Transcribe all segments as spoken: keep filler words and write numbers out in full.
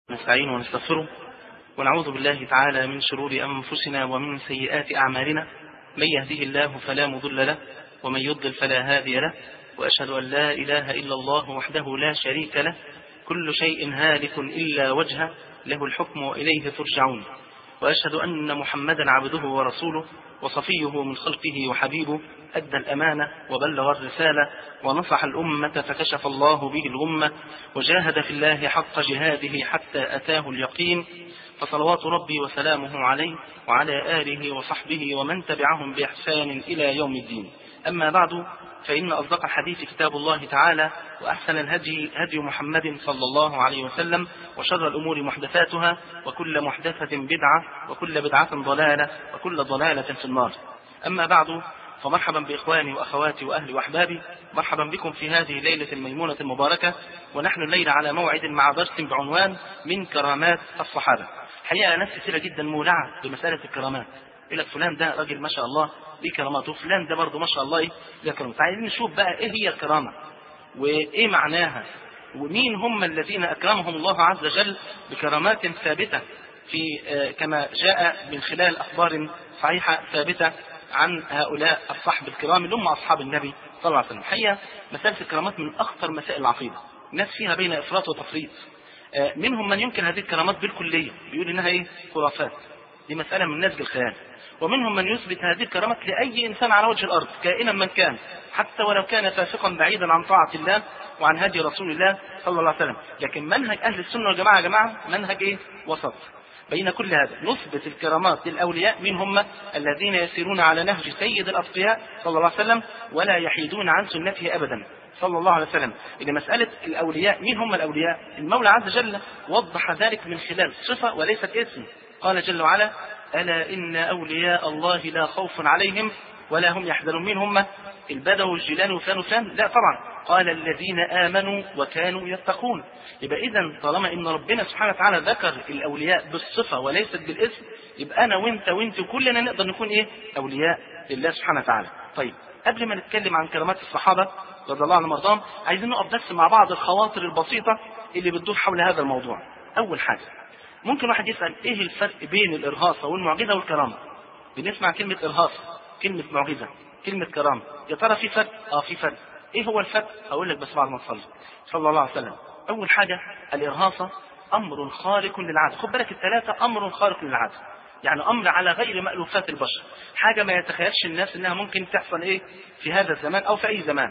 نستعين ونستغفره ونعوذ بالله تعالى من شرور أنفسنا ومن سيئات أعمالنا. من يهده الله فلا مضل له ومن يضلل فلا هادي له، وأشهد أن لا إله إلا الله وحده لا شريك له، كل شيء هالك إلا وجهه، له الحكم وإليه ترجعون. وأشهد أن محمدا عبده ورسوله وصفيه من خلقه وحبيبه، أدى الأمانة وبلغ الرسالة ونصح الأمة فكشف الله به الغمة، وجاهد في الله حق جهاده حتى أتاه اليقين. فصلوات ربي وسلامه عليه وعلى آله وصحبه ومن تبعهم بإحسان إلى يوم الدين. أما بعد، فإن أصدق الحديث كتاب الله تعالى، وأحسن الهدي هدي محمد صلى الله عليه وسلم، وشر الأمور محدثاتها، وكل محدثة بدعة، وكل بدعة ضلالة، وكل ضلالة في النار. أما بعد، فمرحبا بإخواني وأخواتي وأهلي وأحبابي، مرحبا بكم في هذه الليلة الميمونة المباركة، ونحن الليلة على موعد مع درس بعنوان من كرامات الصحابة. حقيقة ناس كثيرة جدا مولعة بمسألة الكرامات، يقول لك فلان ده راجل ما شاء الله ليه كرامات، وفلان ده برضه ما شاء الله ايه ليه كرامات. عايزين نشوف بقى ايه هي الكرامة وايه معناها، ومين هم الذين اكرمهم الله عز وجل بكرامات ثابتة في كما جاء من خلال اخبار صحيحة ثابتة عن هؤلاء الصحب الكرام اللي هم اصحاب النبي صلى الله عليه وسلم. حقيقة مسألة الكرامات من اخطر مسائل العقيدة، الناس فيها بين افراط وتفريط. منهم من ينكر هذه الكرامات بالكلية، بيقول انها ايه خرافات، دي مسألة من نسج الخيال. ومنهم من يثبت هذه الكرامات لأي إنسان على وجه الأرض كائنا من كان، حتى ولو كان فاسقا بعيدا عن طاعة الله وعن هدي رسول الله صلى الله عليه وسلم. لكن منهج أهل السنة والجماعة يا جماعة منهج إيه وسط بين كل هذا. نثبت الكرامات للأولياء، من هم الذين يسيرون على نهج سيد الأتقياء صلى الله عليه وسلم ولا يحيدون عن سنته أبدا صلى الله عليه وسلم. إذا مسألة الأولياء، مين هم الأولياء؟ المولى عز وجل وضح ذلك من خلال صفة وليست اسم. قال جل وعلا: ألا إن أولياء الله لا خوف عليهم ولا هم يحزنون. مين هم؟ البدو والجيلان وفلان وفلان؟ لا طبعا، قال الذين آمنوا وكانوا يتقون. يبقى إذن طالما إن ربنا سبحانه وتعالى ذكر الأولياء بالصفة وليست بالاسم، يبقى أنا وإنت وإنت كلنا نقدر نكون إيه؟ أولياء لله سبحانه وتعالى. طيب، قبل ما نتكلم عن كرامات الصحابة رضي الله عنهم وارضاهم، عايزين نقف بس مع بعض الخواطر البسيطة اللي بتدور حول هذا الموضوع. أول حاجة، ممكن واحد يسأل ايه الفرق بين الارهاصة والمعجزة والكرامة؟ بنسمع كلمة ارهاصة، كلمة معجزة، كلمة كرامة، يا ترى في فرق؟ اه في فرق. ايه هو الفرق؟ اقول لك بس بعد ما تصلي صلى الله عليه وسلم. اول حاجة، الارهاصة امر خارق للعادة. خد بالك الثلاثة امر خارق للعادة، يعني امر على غير مألوفات البشر، حاجة ما يتخيلش الناس انها ممكن تحصل ايه في هذا الزمان او في اي زمان.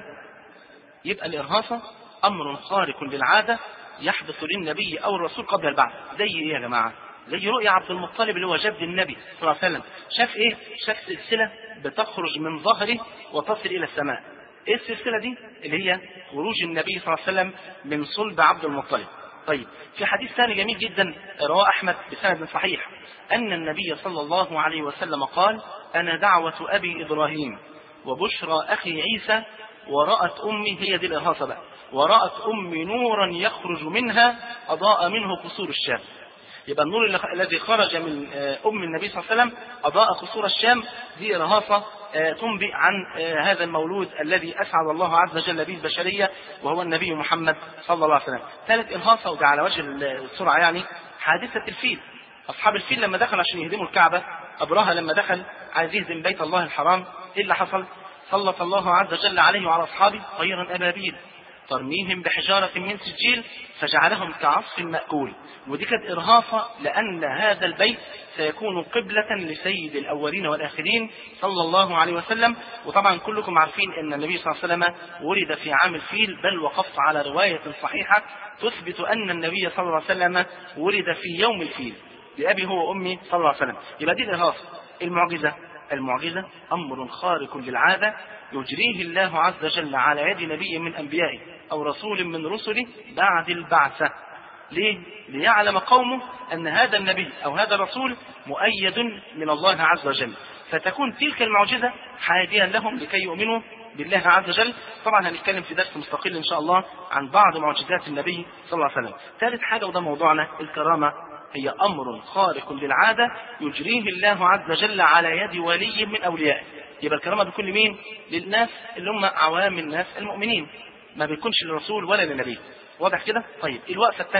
يبقى الارهاصة امر خارق للعادة يحدث للنبي او الرسول قبل البعث. زي ايه يا جماعه؟ زي رؤيا عبد المطلب اللي هو جد النبي صلى الله عليه وسلم. شاف ايه؟ شاف سلسله بتخرج من ظهره وتصل الى السماء. ايه السلسله دي؟ اللي هي خروج النبي صلى الله عليه وسلم من صلب عبد المطلب. طيب، في حديث ثاني جميل جدا رواه احمد بسند صحيح ان النبي صلى الله عليه وسلم قال: انا دعوه ابي ابراهيم وبشرى اخي عيسى ورأت امي، هي دي الارهاصه بقى، ورأت أمي نورا يخرج منها أضاء منه قصور الشام. يبقى النور الذي خرج من أم النبي صلى الله عليه وسلم أضاء قصور الشام. دي إرهاصة تنبئ عن هذا المولود الذي أسعد الله عز وجل به البشرية، وهو النبي محمد صلى الله عليه وسلم. ثالث إرهاصة، وده على وجه السرعة يعني، حادثة الفيل. أصحاب الفيل لما دخلوا عشان يهدموا الكعبة، أبرهة لما دخل عايز يهدم بيت الله الحرام، إيه اللي حصل؟ سلط الله عز وجل عليه وعلى أصحابه طيرا أبابيل ترميهم بحجارة من سجيل فجعلهم كعصف مأكول. ودي كانت إرهاصة لأن هذا البيت سيكون قبلة لسيد الأولين والآخرين صلى الله عليه وسلم. وطبعا كلكم عارفين أن النبي صلى الله عليه وسلم ولد في عام الفيل، بل وقفت على رواية صحيحة تثبت أن النبي صلى الله عليه وسلم ولد في يوم الفيل لأبي هو وأمي صلى الله عليه وسلم. يبقى دي الإرهاصة. المعجزة، المعجزة أمر خارق للعادة يجريه الله عز وجل على يد نبي من أنبيائه أو رسول من رسله بعد البعثة. ليه؟ ليعلم قومه أن هذا النبي أو هذا الرسول مؤيد من الله عز وجل، فتكون تلك المعجزة حاديا لهم لكي يؤمنوا بالله عز وجل. طبعا هنتكلم في درس مستقل إن شاء الله عن بعض معجزات النبي صلى الله عليه وسلم. ثالث حاجة وده موضوعنا، الكرامة هي أمر خارق للعادة يجريه الله عز وجل على يد ولي من أوليائه. يبقى الكرامة بيكون لمين؟ للناس اللي هم عوام الناس المؤمنين، ما بيكونش للرسول ولا للنبي. واضح كده؟ طيب، الوقفة الثانية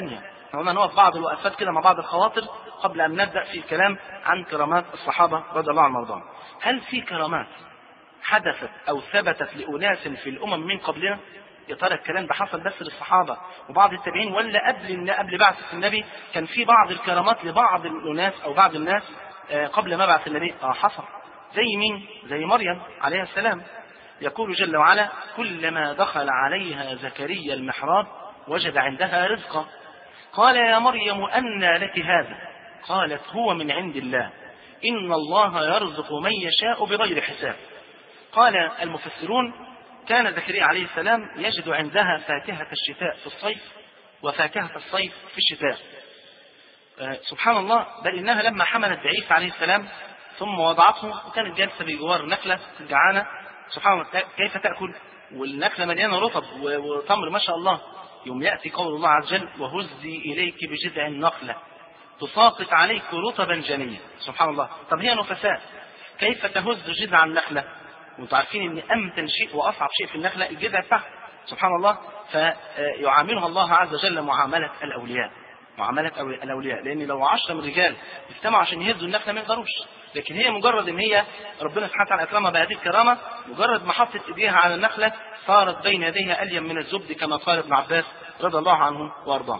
هنا نقف بعض الوقفات كده مع بعض الخواطر قبل أن نبدأ في الكلام عن كرامات الصحابة رضي الله عنهم وارضاهم. هل في كرامات حدثت أو ثبتت لأناس في الأمم من قبلنا؟ يا ترى الكلام ده حصل بس للصحابة وبعض التابعين، ولا قبل قبل بعثة النبي كان في بعض الكرامات لبعض الناس أو بعض الناس قبل ما بعث النبي؟ اه حصل. زي مين؟ زي مريم عليه السلام. يقول جل وعلا: كلما دخل عليها زكريا المحراب وجد عندها رزقا قال يا مريم أنى لك هذا؟ قالت هو من عند الله إن الله يرزق من يشاء بغير حساب. قال المفسرون: كان زكريا عليه السلام يجد عندها فاكهة الشتاء في الصيف وفاكهة الصيف في الشتاء. آه سبحان الله، بل إنها لما حملت بعيسى عليه السلام ثم وضعته وكانت جالسة بجوار نخلة جعانة، سبحان الله كيف تأكل والنخلة مليانة رطب وتمر ما شاء الله، يوم يأتي قول الله عز وجل: وهزي إليك بجذع النخلة تساقط عليك رطبا جنيا. سبحان الله. طب هي نفساء، كيف تهز جذع النخلة؟ وانتم عارفين ان امتن شيء واصعب شيء في النخله الجذع بتاعها. سبحان الله. فيعاملها الله عز وجل معامله الاولياء، معامله الاولياء، لان لو عشرة من الرجال اجتمعوا عشان يهزوا النخله ما يقدروش، لكن هي مجرد ان هي ربنا سبحانه وتعالى اكرمها بهذه الكرامه، مجرد ما حطت ايديها على النخله صارت بين يديها الين من الزبد كما قال ابن عباس رضي الله عنه وارضاه.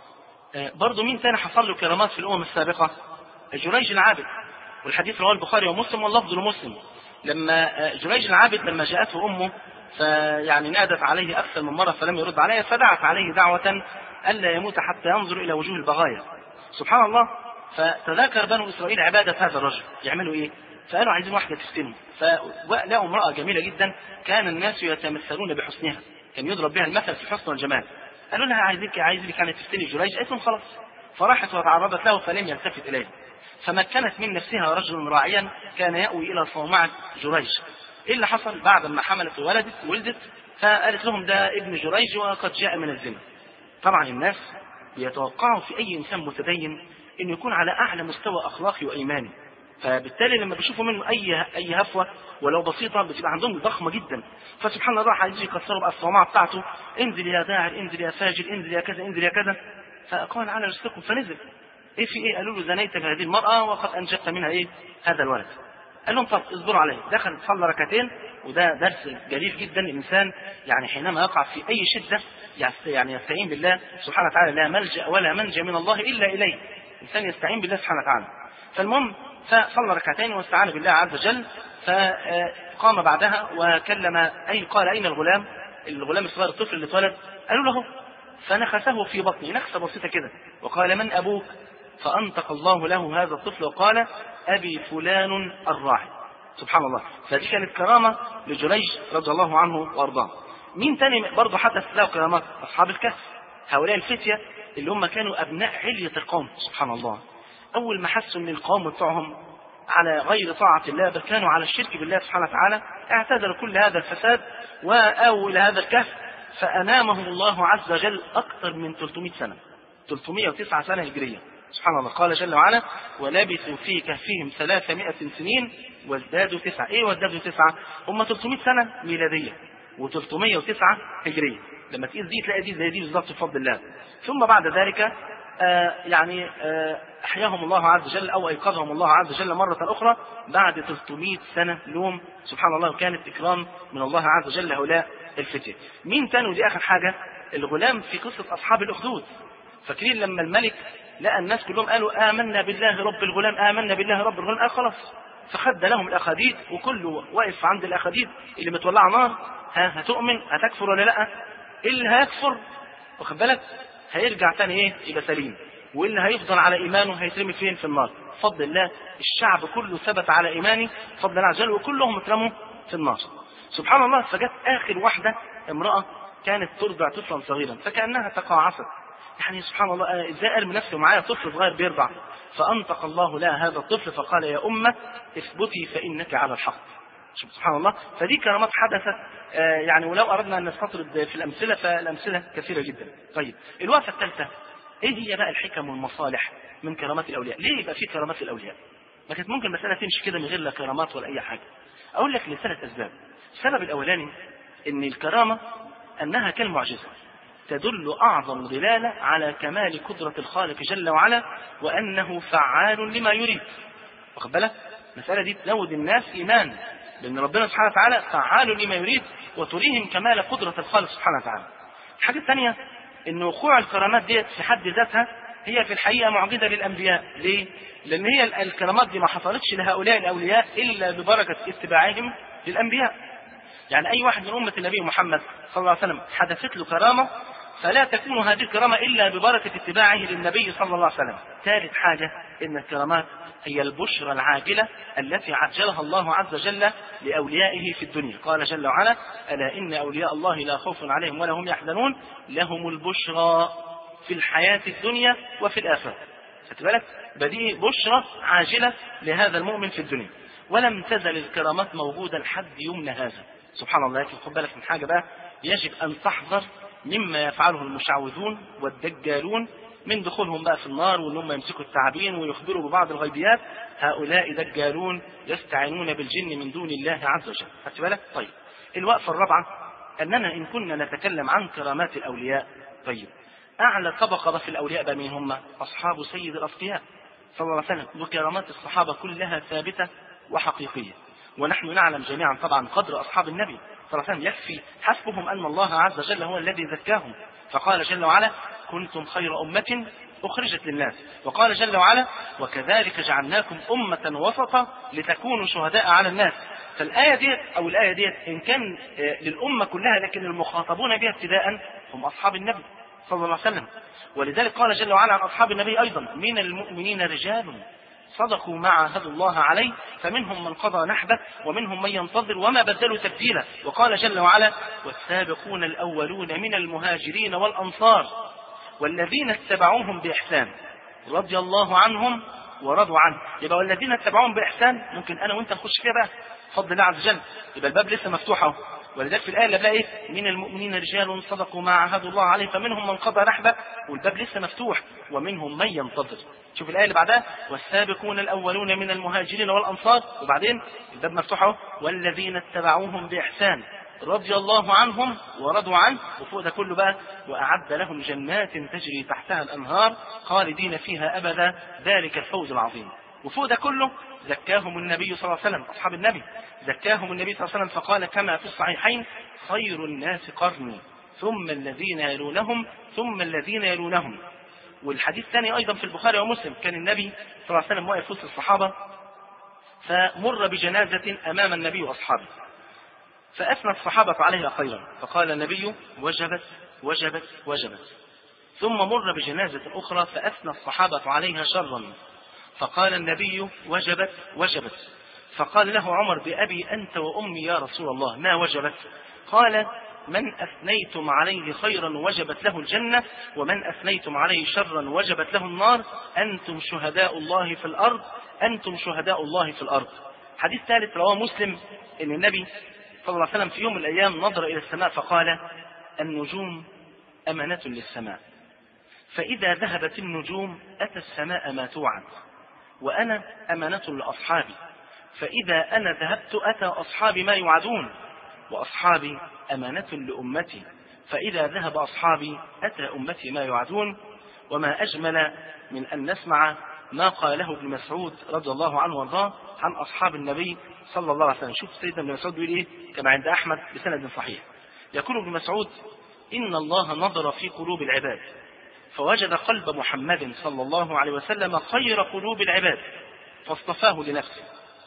برضه مين تاني حصل له كرامات في الامم السابقه؟ جريج العابد، والحديث رواه البخاري ومسلم واللفظ لمسلم. لما جريج العابد لما جاءته امه فيعني نادت عليه اكثر من مره فلم يرد عليها، فدعت عليه دعوه الا يموت حتى ينظر الى وجوه البغايا. سبحان الله. فتذاكر بنو اسرائيل عباده هذا الرجل، يعملوا ايه؟ فقالوا عايزين واحده تفتنه، فلقوا امراه جميله جدا كان الناس يتمثلون بحسنها، كان يضرب بها المثل في الحسن والجمال. قالوا لها عايزينك عايزينك يعني تفتني جريج، قالت لهم خلاص. فراحت وتعرضت له فلم يلتفت اليه، فمكنت من نفسها رجل راعيا كان يأوي إلى صومعة جريج. إيه اللي حصل؟ بعد ما حملت وولدت ولدت فقالت لهم ده ابن جريج وقد جاء من الزنا. طبعا الناس بيتوقعوا في أي إنسان متدين إنه يكون على أعلى مستوى أخلاقي وإيماني، فبالتالي لما بيشوفوا منه أي أي هفوة ولو بسيطة بتبقى عندهم ضخمة جدا. فسبحان الله عايزين يكسروا بقى الصومعة بتاعته، انزل يا داعر، انزل يا فاجر، انزل يا كذا، انزل يا كذا. فقال على رزقكم، فنزل. ايه في ايه؟ قالوا له زنيت بهذه المرأة وقد انجبت منها ايه؟ هذا الولد. قال لهم طب اصبروا عليه. دخل صلى ركعتين، وده درس جليل جدا. الانسان يعني حينما يقع في اي شدة يعني يستعين بالله سبحانه وتعالى، لا ملجأ ولا منجا من الله الا اليه. الانسان يستعين بالله سبحانه وتعالى. فالمهم فصلى ركعتين واستعان بالله عز وجل، فقام بعدها وكلم اي قال اين الغلام؟ الغلام الصغير الطفل اللي اتولد. قالوا له فنخسه في بطنه نخسه بسيطه كده، وقال من ابوك؟ فأنطق الله له هذا الطفل وقال أبي فلان الراعي. سبحان الله. فدي كانت كرامة لجريج رضي الله عنه وأرضاه. مين تاني برضه حدث له كرامات؟ أصحاب الكهف، هؤلاء الفتية اللي هم كانوا أبناء علية القوم. سبحان الله. أول ما حسوا أن القوم بتوعهم على غير طاعة الله بل كانوا على الشرك بالله سبحانه وتعالى، اعتذروا كل هذا الفساد وآووا إلى هذا الكهف، فأنامهم الله عز وجل أكثر من ثلاثمائة سنة، ثلاثمائة وتسعة سنة هجرية. سبحان الله. قال جل وعلا ولبثوا في كهفهم ثلاثمائة سنين وازدادوا تسعة. ايه وازدادوا تسعة؟ هم ثلاثمائة سنة ميلادية وثلاثمائة وتسعة هجرية. لما تقيس دي تلاقي دي زي دي بالظبط بفضل الله. ثم بعد ذلك آه يعني آه احياهم الله عز وجل او ايقظهم الله عز وجل مرة اخرى بعد ثلاثمائة سنة لهم. سبحان الله. وكانت اكرام من الله عز وجل هؤلاء الفتية. مين تاني؟ ودي اخر حاجة، الغلام في قصة اصحاب الاخدود. فاكرين لما الملك لقى الناس كلهم قالوا آمنا بالله رب الغلام، آمنا بالله رب الغلام، آه خلاص. فخد لهم الأخاديد وكله واقف عند الأخاديد اللي متولعة نار. ها هتؤمن؟ هتكفر ولا لا؟ اللي هيكفر واخد بالك هيرجع تاني ايه؟ يبقى سليم، واللي هيفضل على إيمانه هيترمي فين؟ في النار. بفضل الله الشعب كله ثبت على إيمانه بفضل الله عز وجل، وكلهم اترموا في النار. سبحان الله. فجت آخر واحدة امرأة كانت ترضع طفلا صغيرا فكأنها تقاعست، يعني سبحان الله ازاي قال من نفسه معايا طفل صغير بيرضع؟ فأنطق الله لها هذا الطفل فقال يا أمة اثبتي فإنك على الحق. سبحان الله. فدي كرامات حدثت آه يعني، ولو أردنا أن نستطرد في الأمثلة فالأمثلة كثيرة جدا. طيب الوقفة الثالثة، إيه هي بقى الحكم والمصالح من كرامات الأولياء؟ ليه يبقى في كرامات الأولياء؟ ما كانت ممكن مسألة تمشي كده من غير لا كرامات ولا أي حاجة. أقول لك لثلاث أسباب. السبب الأولاني إن الكرامة أنها كالمعجزة، تدل أعظم دلالة على كمال قدرة الخالق جل وعلا وأنه فعال لما يريد. واخد بالك؟ المسألة دي تزود الناس إيمان لأن ربنا سبحانه وتعالى فعال لما يريد وتريهم كمال قدرة الخالق سبحانه وتعالى. الحاجة الثانية إن وقوع الكرامات دي في حد ذاتها هي في الحقيقة معجزة للأنبياء. ليه؟ لأن هي الكرامات دي ما حصلتش لهؤلاء الأولياء إلا ببركة اتباعهم للأنبياء. يعني أي واحد من أمة النبي محمد صلى الله عليه وسلم حدثت له كرامة فلا تكون هذه الكرامة إلا ببركة اتباعه للنبي صلى الله عليه وسلم. ثالث حاجة إن الكرامات هي البشرى العاجلة التي عجلها الله عز وجل لأوليائه في الدنيا. قال جل وعلا: ألا إن أولياء الله لا خوف عليهم ولا هم يحزنون لهم البشرى في الحياة الدنيا وفي الآخرة. خدت بالك؟ بدي بشرى عاجلة لهذا المؤمن في الدنيا. ولم تزل الكرامات موجودة لحد يومنا هذا. سبحان الله. لكن خد بالك من حاجة بقى، يجب أن تحذر مما يفعله المشعوذون والدجالون من دخولهم بقى في النار وانهم يمسكوا التعابين ويخبروا ببعض الغيبيات. هؤلاء دجالون يستعينون بالجن من دون الله عز وجل. خدت بالك؟ طيب، الوقفة الرابعة أننا إن كنا نتكلم عن كرامات الأولياء، طيب أعلى طبقة في الأولياء بقى مين هم؟ أصحاب سيد الأصفياء صلى الله عليه وسلم. وكرامات الصحابة كلها ثابتة وحقيقية، ونحن نعلم جميعا طبعا قدر أصحاب النبي صلى الله عليه وسلم. يكفي حسبهم أن الله عز وجل هو الذي زكاهم. فقال جل وعلا: كنتم خير أمة أخرجت للناس. وقال جل وعلا: وكذلك جعلناكم أمة وسطا لتكونوا شهداء على الناس. فالآية دي أو الآية دي إن كان للأمة كلها، لكن المخاطبون بها ابتداء هم أصحاب النبي صلى الله عليه وسلم. ولذلك قال جل وعلا عن أصحاب النبي أيضا: من المؤمنين رجال صدقوا ما عاهدوا الله عليه فمنهم من قضى نحبه ومنهم من ينتظر وما بدلوا تبديلا. وقال جل وعلا: والسابقون الأولون من المهاجرين والأنصار والذين اتبعوهم بإحسان رضي الله عنهم ورضوا عنه. يبقى والذين اتبعوهم بإحسان ممكن أنا وأنت نخش فيها بقى بفضل الله عز وجل. يبقى الباب لسه مفتوح اهو. ولذلك في الآية اللي بقى إيه؟ من المؤمنين رجال صدقوا ما عاهدوا الله عليه فمنهم من قضى نحبه، والباب لسه مفتوح، ومنهم من ينتظر. شوف الآية اللي بعدها: والسابقون الأولون من المهاجرين والأنصار، وبعدين الباب مفتوح اهو: والذين اتبعوهم بإحسان رضي الله عنهم ورضوا عنه. وفوق ده كله بقى: وأعد لهم جنات تجري تحتها الأنهار خالدين فيها أبدا ذلك الفوز العظيم. وفوق ده كله زكاهم النبي صلى الله عليه وسلم. أصحاب النبي زكاهم النبي صلى الله عليه وسلم فقال كما في الصحيحين: خير الناس قرني ثم الذين يلونهم ثم الذين يلونهم. والحديث الثاني أيضا في البخاري ومسلم، كان النبي صلى الله عليه وسلم واقف وسط الصحابة فمر بجنازة أمام النبي وأصحابه، فأثنى الصحابة عليها خيرا، فقال النبي: وجبت وجبت وجبت. ثم مر بجنازة أخرى فأثنى الصحابة عليها شرا، فقال النبي: وجبت وجبت. فقال له عمر: بأبي أنت وأمي يا رسول الله ما وجبت؟ قال: من أثنيتم عليه خيرا وجبت له الجنة، ومن أثنيتم عليه شرا وجبت له النار. أنتم شهداء الله في الأرض أنتم شهداء الله في الأرض. حديث ثالث رواه مسلم إن النبي صلى الله عليه وسلم في يوم من الأيام نظر إلى السماء فقال: النجوم أمانة للسماء، فإذا ذهبت النجوم أتى السماء ما توعد، وأنا أمانة لأصحابي، فإذا أنا ذهبت أتى أصحابي ما يوعدون، وأصحابي أمانة لأمتي، فإذا ذهب أصحابي أتى أمتي ما يوعدون. وما أجمل من أن نسمع ما قاله ابن مسعود رضي الله عنه وارضاه عن أصحاب النبي صلى الله عليه وسلم. شوف سيدنا ابن مسعود بيقول إيه كما عند أحمد بسند صحيح. يقول ابن مسعود: إن الله نظر في قلوب العباد فوجد قلب محمد صلى الله عليه وسلم خير قلوب العباد فاصطفاه لنفسه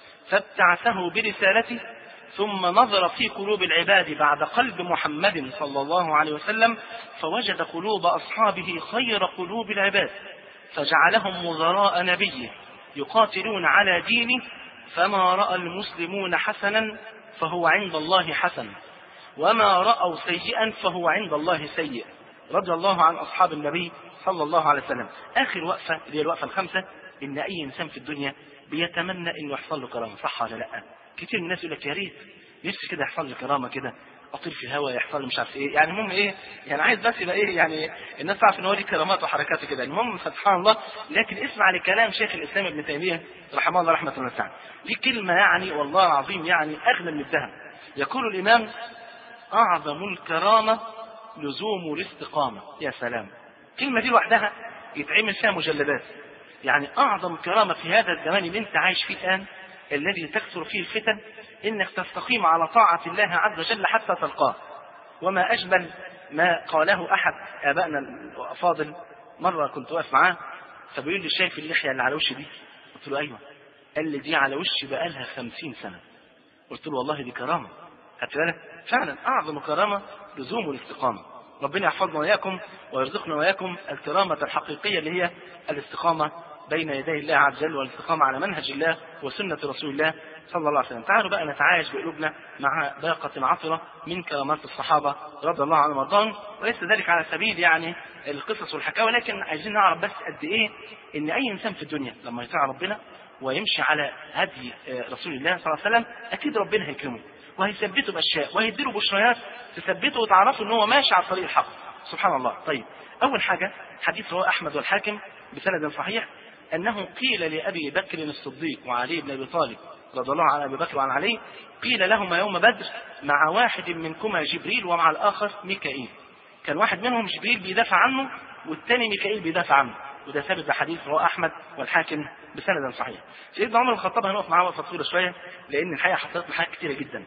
فابتعثه برسالته، ثم نظر في قلوب العباد بعد قلب محمد صلى الله عليه وسلم فوجد قلوب أصحابه خير قلوب العباد فجعلهم وزراء نبيه يقاتلون على دينه، فما رأى المسلمون حسنا فهو عند الله حسن، وما رأوا سيئا فهو عند الله سيء. رضي الله عن أصحاب النبي صلى الله عليه وسلم. آخر وقفة اللي هي الوقفة الخامسة: إن أي إنسان في الدنيا بيتمنى إنه يحصل له كرامة، صح ولا لا؟ كتير من الناس يقول لك يا ريت نفسي كده يحصل لي كرامة كده، أطير في الهواء، يحصل لي مش عارف إيه، يعني المهم إيه، يعني عايز بس يبقى إيه، يعني الناس تعرف إن هو ليه كرامات وحركات كده. المهم سبحان الله. لكن اسمع لكلام شيخ الإسلام ابن تيمية رحمه الله رحمة الله تعالى، دي كلمة يعني والله العظيم يعني أغلى من الذهب. يقول الإمام: أعظم الكرامة لزوم الاستقامة. يا سلام، الكلمة دي لوحدها يتعمل فيها مجلدات. يعني أعظم كرامة في هذا الزمان اللي أنت عايش فيه الآن، الذي تكثر فيه الفتن، إنك تستقيم على طاعة الله عز وجل حتى تلقاه. وما أجمل ما قاله أحد آبائنا الأفاضل. مرة كنت واقف معاه فبيقول لي شايف اللحية اللي على وشي دي؟ قلت له أيوة. قال لي دي على وشي بقالها خمسين سنة. قلت له والله دي كرامة. خدت بالك؟ فعلا أعظم كرامة لزوم الاستقامة. ربنا يحفظنا وإياكم ويرزقنا وإياكم الكرامة الحقيقية اللي هي الاستقامة بين يدي الله عز وجل، والاستقامة على منهج الله وسنة رسول الله صلى الله عليه وسلم. تعالوا بقى نتعايش بقلوبنا مع باقة عطرة من كرامات الصحابة رضي الله عنهم وارضاهم، وليس ذلك على سبيل يعني القصص والحكاوى، لكن عايزين نعرف بس قد ايه ان اي انسان في الدنيا لما يطيع ربنا ويمشي على هدي رسول الله صلى الله عليه وسلم اكيد ربنا هيكرمه وهيثبته باشياء وهيديله بشريات تثبته وتعرفه ان هو ماشي على الطريق الحق. سبحان الله. طيب، اول حاجه حديث رواه احمد والحاكم بسند صحيح انه قيل لابي بكر الصديق وعلي بن ابي طالب رضي الله عن ابي بكر وعن علي، قيل لهما يوم بدر مع واحد منكما جبريل ومع الاخر ميكائيل. كان واحد منهم جبريل بيدافع عنه والثاني ميكائيل بيدافع عنه، وده ثابت بحديث رواه احمد والحاكم بسند صحيح. سيدنا عمر الخطاب هنقف معاه وقفه طويله شويه لان الحقيقه حصلت له حاجات كثيره جدا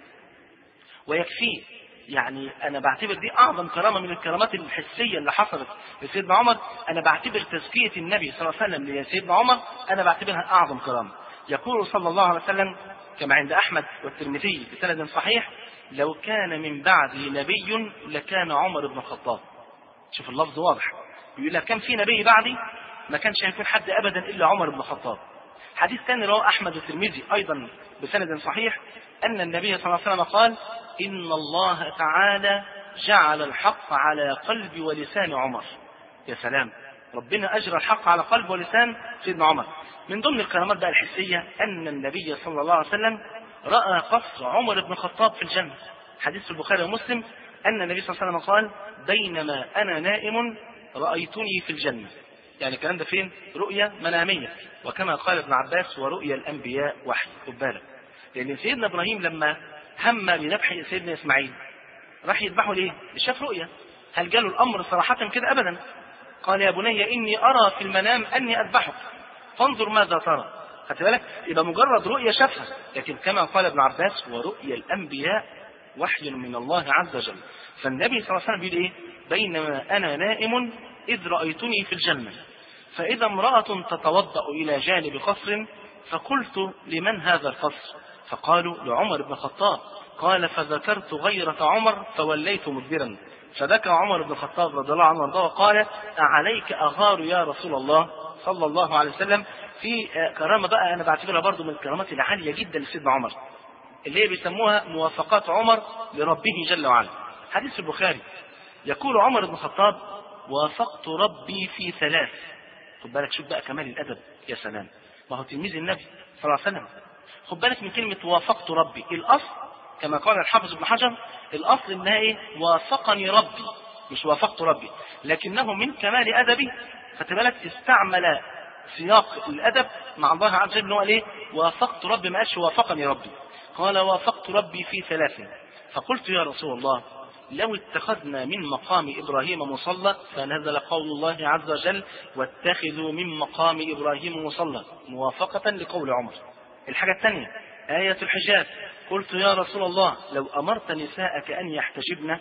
ويكفيه. يعني انا بعتبر دي اعظم كرامه من الكرامات الحسيه اللي حصلت لسيدنا عمر. انا بعتبر تزكيه النبي صلى الله عليه وسلم لسيدنا عمر انا بعتبرها اعظم كرامه. يقول صلى الله عليه وسلم كما عند احمد والترمذي بسند صحيح: لو كان من بعدي نبي لكان عمر بن الخطاب. شوف اللفظ واضح، بيقول لك كان في نبي بعدي ما كانش هيكون حد ابدا الا عمر بن الخطاب. حديث ثاني رواه احمد والترمذي ايضا بسند صحيح ان النبي صلى الله عليه وسلم قال: ان الله تعالى جعل الحق على قلب ولسان عمر. يا سلام، ربنا اجرى الحق على قلب ولسان سيدنا عمر. من ضمن الكرامات بقى الحسيه ان النبي صلى الله عليه وسلم راى قصر عمر بن الخطاب في الجنه. حديث البخاري ومسلم ان النبي صلى الله عليه وسلم قال: بينما انا نائم رايتني في الجنه. يعني الكلام ده فين؟ رؤيا مناميه، وكما قال ابن عباس: ورؤيا الانبياء وحي. خد بالك، لان سيدنا ابراهيم لما هم بذبح سيدنا اسماعيل راح يذبحه ليه؟ شاف رؤيا. هل جاله الامر صراحه كده؟ ابدا. قال: يا بني اني ارى في المنام اني اذبحك فانظر ماذا ترى. خدت بالك؟ يبقى مجرد رؤيا شافها، لكن كما قال ابن عباس: ورؤيا الانبياء وحي من الله عز وجل. فالنبي صلى الله عليه وسلم بيقول ايه؟ بينما انا نائم اذ رايتني في الجنه فاذا امراه تتوضا الى جانب قصر فقلت: لمن هذا القصر؟ فقالوا: لعمر بن الخطاب. قال: فذكرت غيرة عمر فوليت مدبرا. فبكى عمر بن الخطاب رضي الله عنه وارضاه وقال: أعليك أغار يا رسول الله صلى الله عليه وسلم. في كرامة بقى أنا بعتبرها برضو من الكرامات العالية جدا لسيدنا عمر، اللي هي بيسموها موافقات عمر لربه جل وعلا. حديث البخاري يقول عمر بن الخطاب: وافقت ربي في ثلاث. خد بالك، شوف بقى كمال الأدب. يا سلام، ما هو تلميذ النبي صلى الله عليه وسلم. خد بالك من كلمة وافقت ربي. الأصل كما قال الحافظ ابن حجر: الأصل إنها إيه؟ وافقني ربي، مش وافقت ربي. لكنه من كمال أدبي خدت بالك استعمل سياق الأدب مع الله عز وجل، هو إيه؟ وافقت ربي، ما قالش وافقني ربي. قال: وافقت ربي في ثلاث. فقلت: يا رسول الله، لو اتخذنا من مقام إبراهيم مصلى. فنزل قول الله عز وجل: واتخذوا من مقام إبراهيم مصلى، موافقة لقول عمر. الحاجة الثانية آية الحجاب. قلت: يا رسول الله، لو أمرت نساءك أن يحتجبن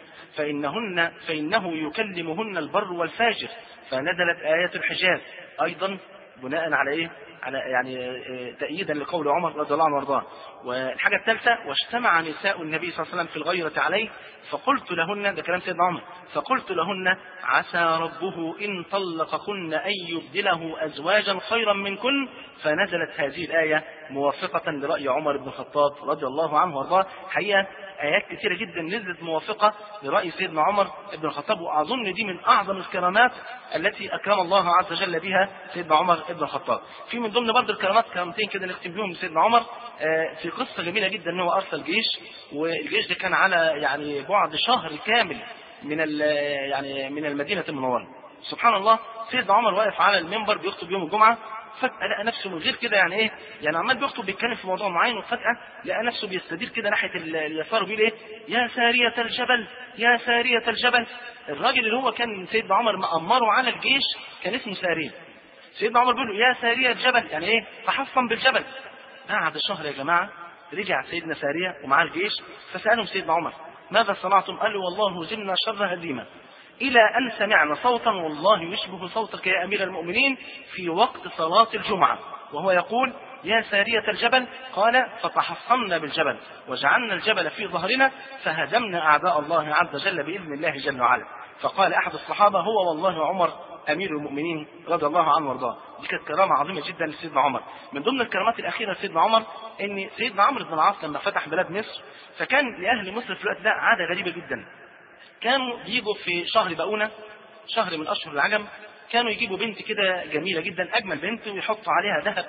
فإنهن فإنه يكلمهن البر والفاجر. فنزلت آية الحجاب أيضا بناء على إيه؟ على يعني تأييدا لقول عمر رضي الله عنه وارضاه. والحاجة الثالثة: واجتمع نساء النبي صلى الله عليه وسلم في الغيرة عليه فقلت لهن، ده كلام سيدنا عمر، فقلت لهن: عسى ربه إن طلقكن أن يبدله أزواجا خيرا منكن. فنزلت هذه الآية موافقة لرأي عمر بن الخطاب رضي الله عنه وارضاه. حقيقة آيات كثيرة جدا نزلت موافقة لرأي سيدنا عمر بن الخطاب، وأظن دي من أعظم الكرامات التي أكرم الله عز وجل بها سيدنا عمر بن الخطاب. في من ضمن برضه الكرامات كرامتين كده نختم بهم سيدنا عمر في قصة جميلة جدا، أنه أرسل جيش، والجيش ده كان على يعني بعد شهر كامل من يعني من المدينة المنورة. سبحان الله، سيدنا عمر واقف على المنبر بيخطب يوم الجمعة، فجأة لقى نفسه من غير كده يعني ايه، يعني عمال بيخطب بيتكلم في موضوع معين، وفجأة لقى نفسه بيستدير كده ناحية اليسار وبيقول ايه، يا سارية الجبل يا سارية الجبل. الراجل اللي هو كان سيدنا عمر مأمره على الجيش كان اسمه سارية. سيدنا عمر بيقول له يا سارية الجبل، يعني ايه، تحصن بالجبل. بعد شهر يا جماعة رجع سيدنا سارية ومعاه الجيش، فسألهم سيدنا عمر ماذا صنعتم؟ قال له والله هزمنا شر هزيمة، إلى أن سمعنا صوتا والله يشبه صوتك يا أمير المؤمنين في وقت صلاة الجمعة، وهو يقول يا سارية الجبل. قال فتحصنا بالجبل وجعلنا الجبل في ظهرنا فهزمنا أعداء الله عز وجل بإذن الله جل وعلا. فقال أحد الصحابة هو والله عمر أمير المؤمنين رضي الله عنه وارضاه. دي كانت كرامة عظيمة جدا لسيدنا عمر. من ضمن الكرامات الأخيرة لسيدنا عمر إن سيدنا عمرو بن العاص لما فتح بلاد مصر، فكان لأهل مصر في الوقت ده عادة غريبة جدا، كانوا يجيبوا في شهر بقونة، شهر من أشهر العجم، كانوا يجيبوا بنت كده جميلة جدا، أجمل بنت، ويحطوا عليها ذهب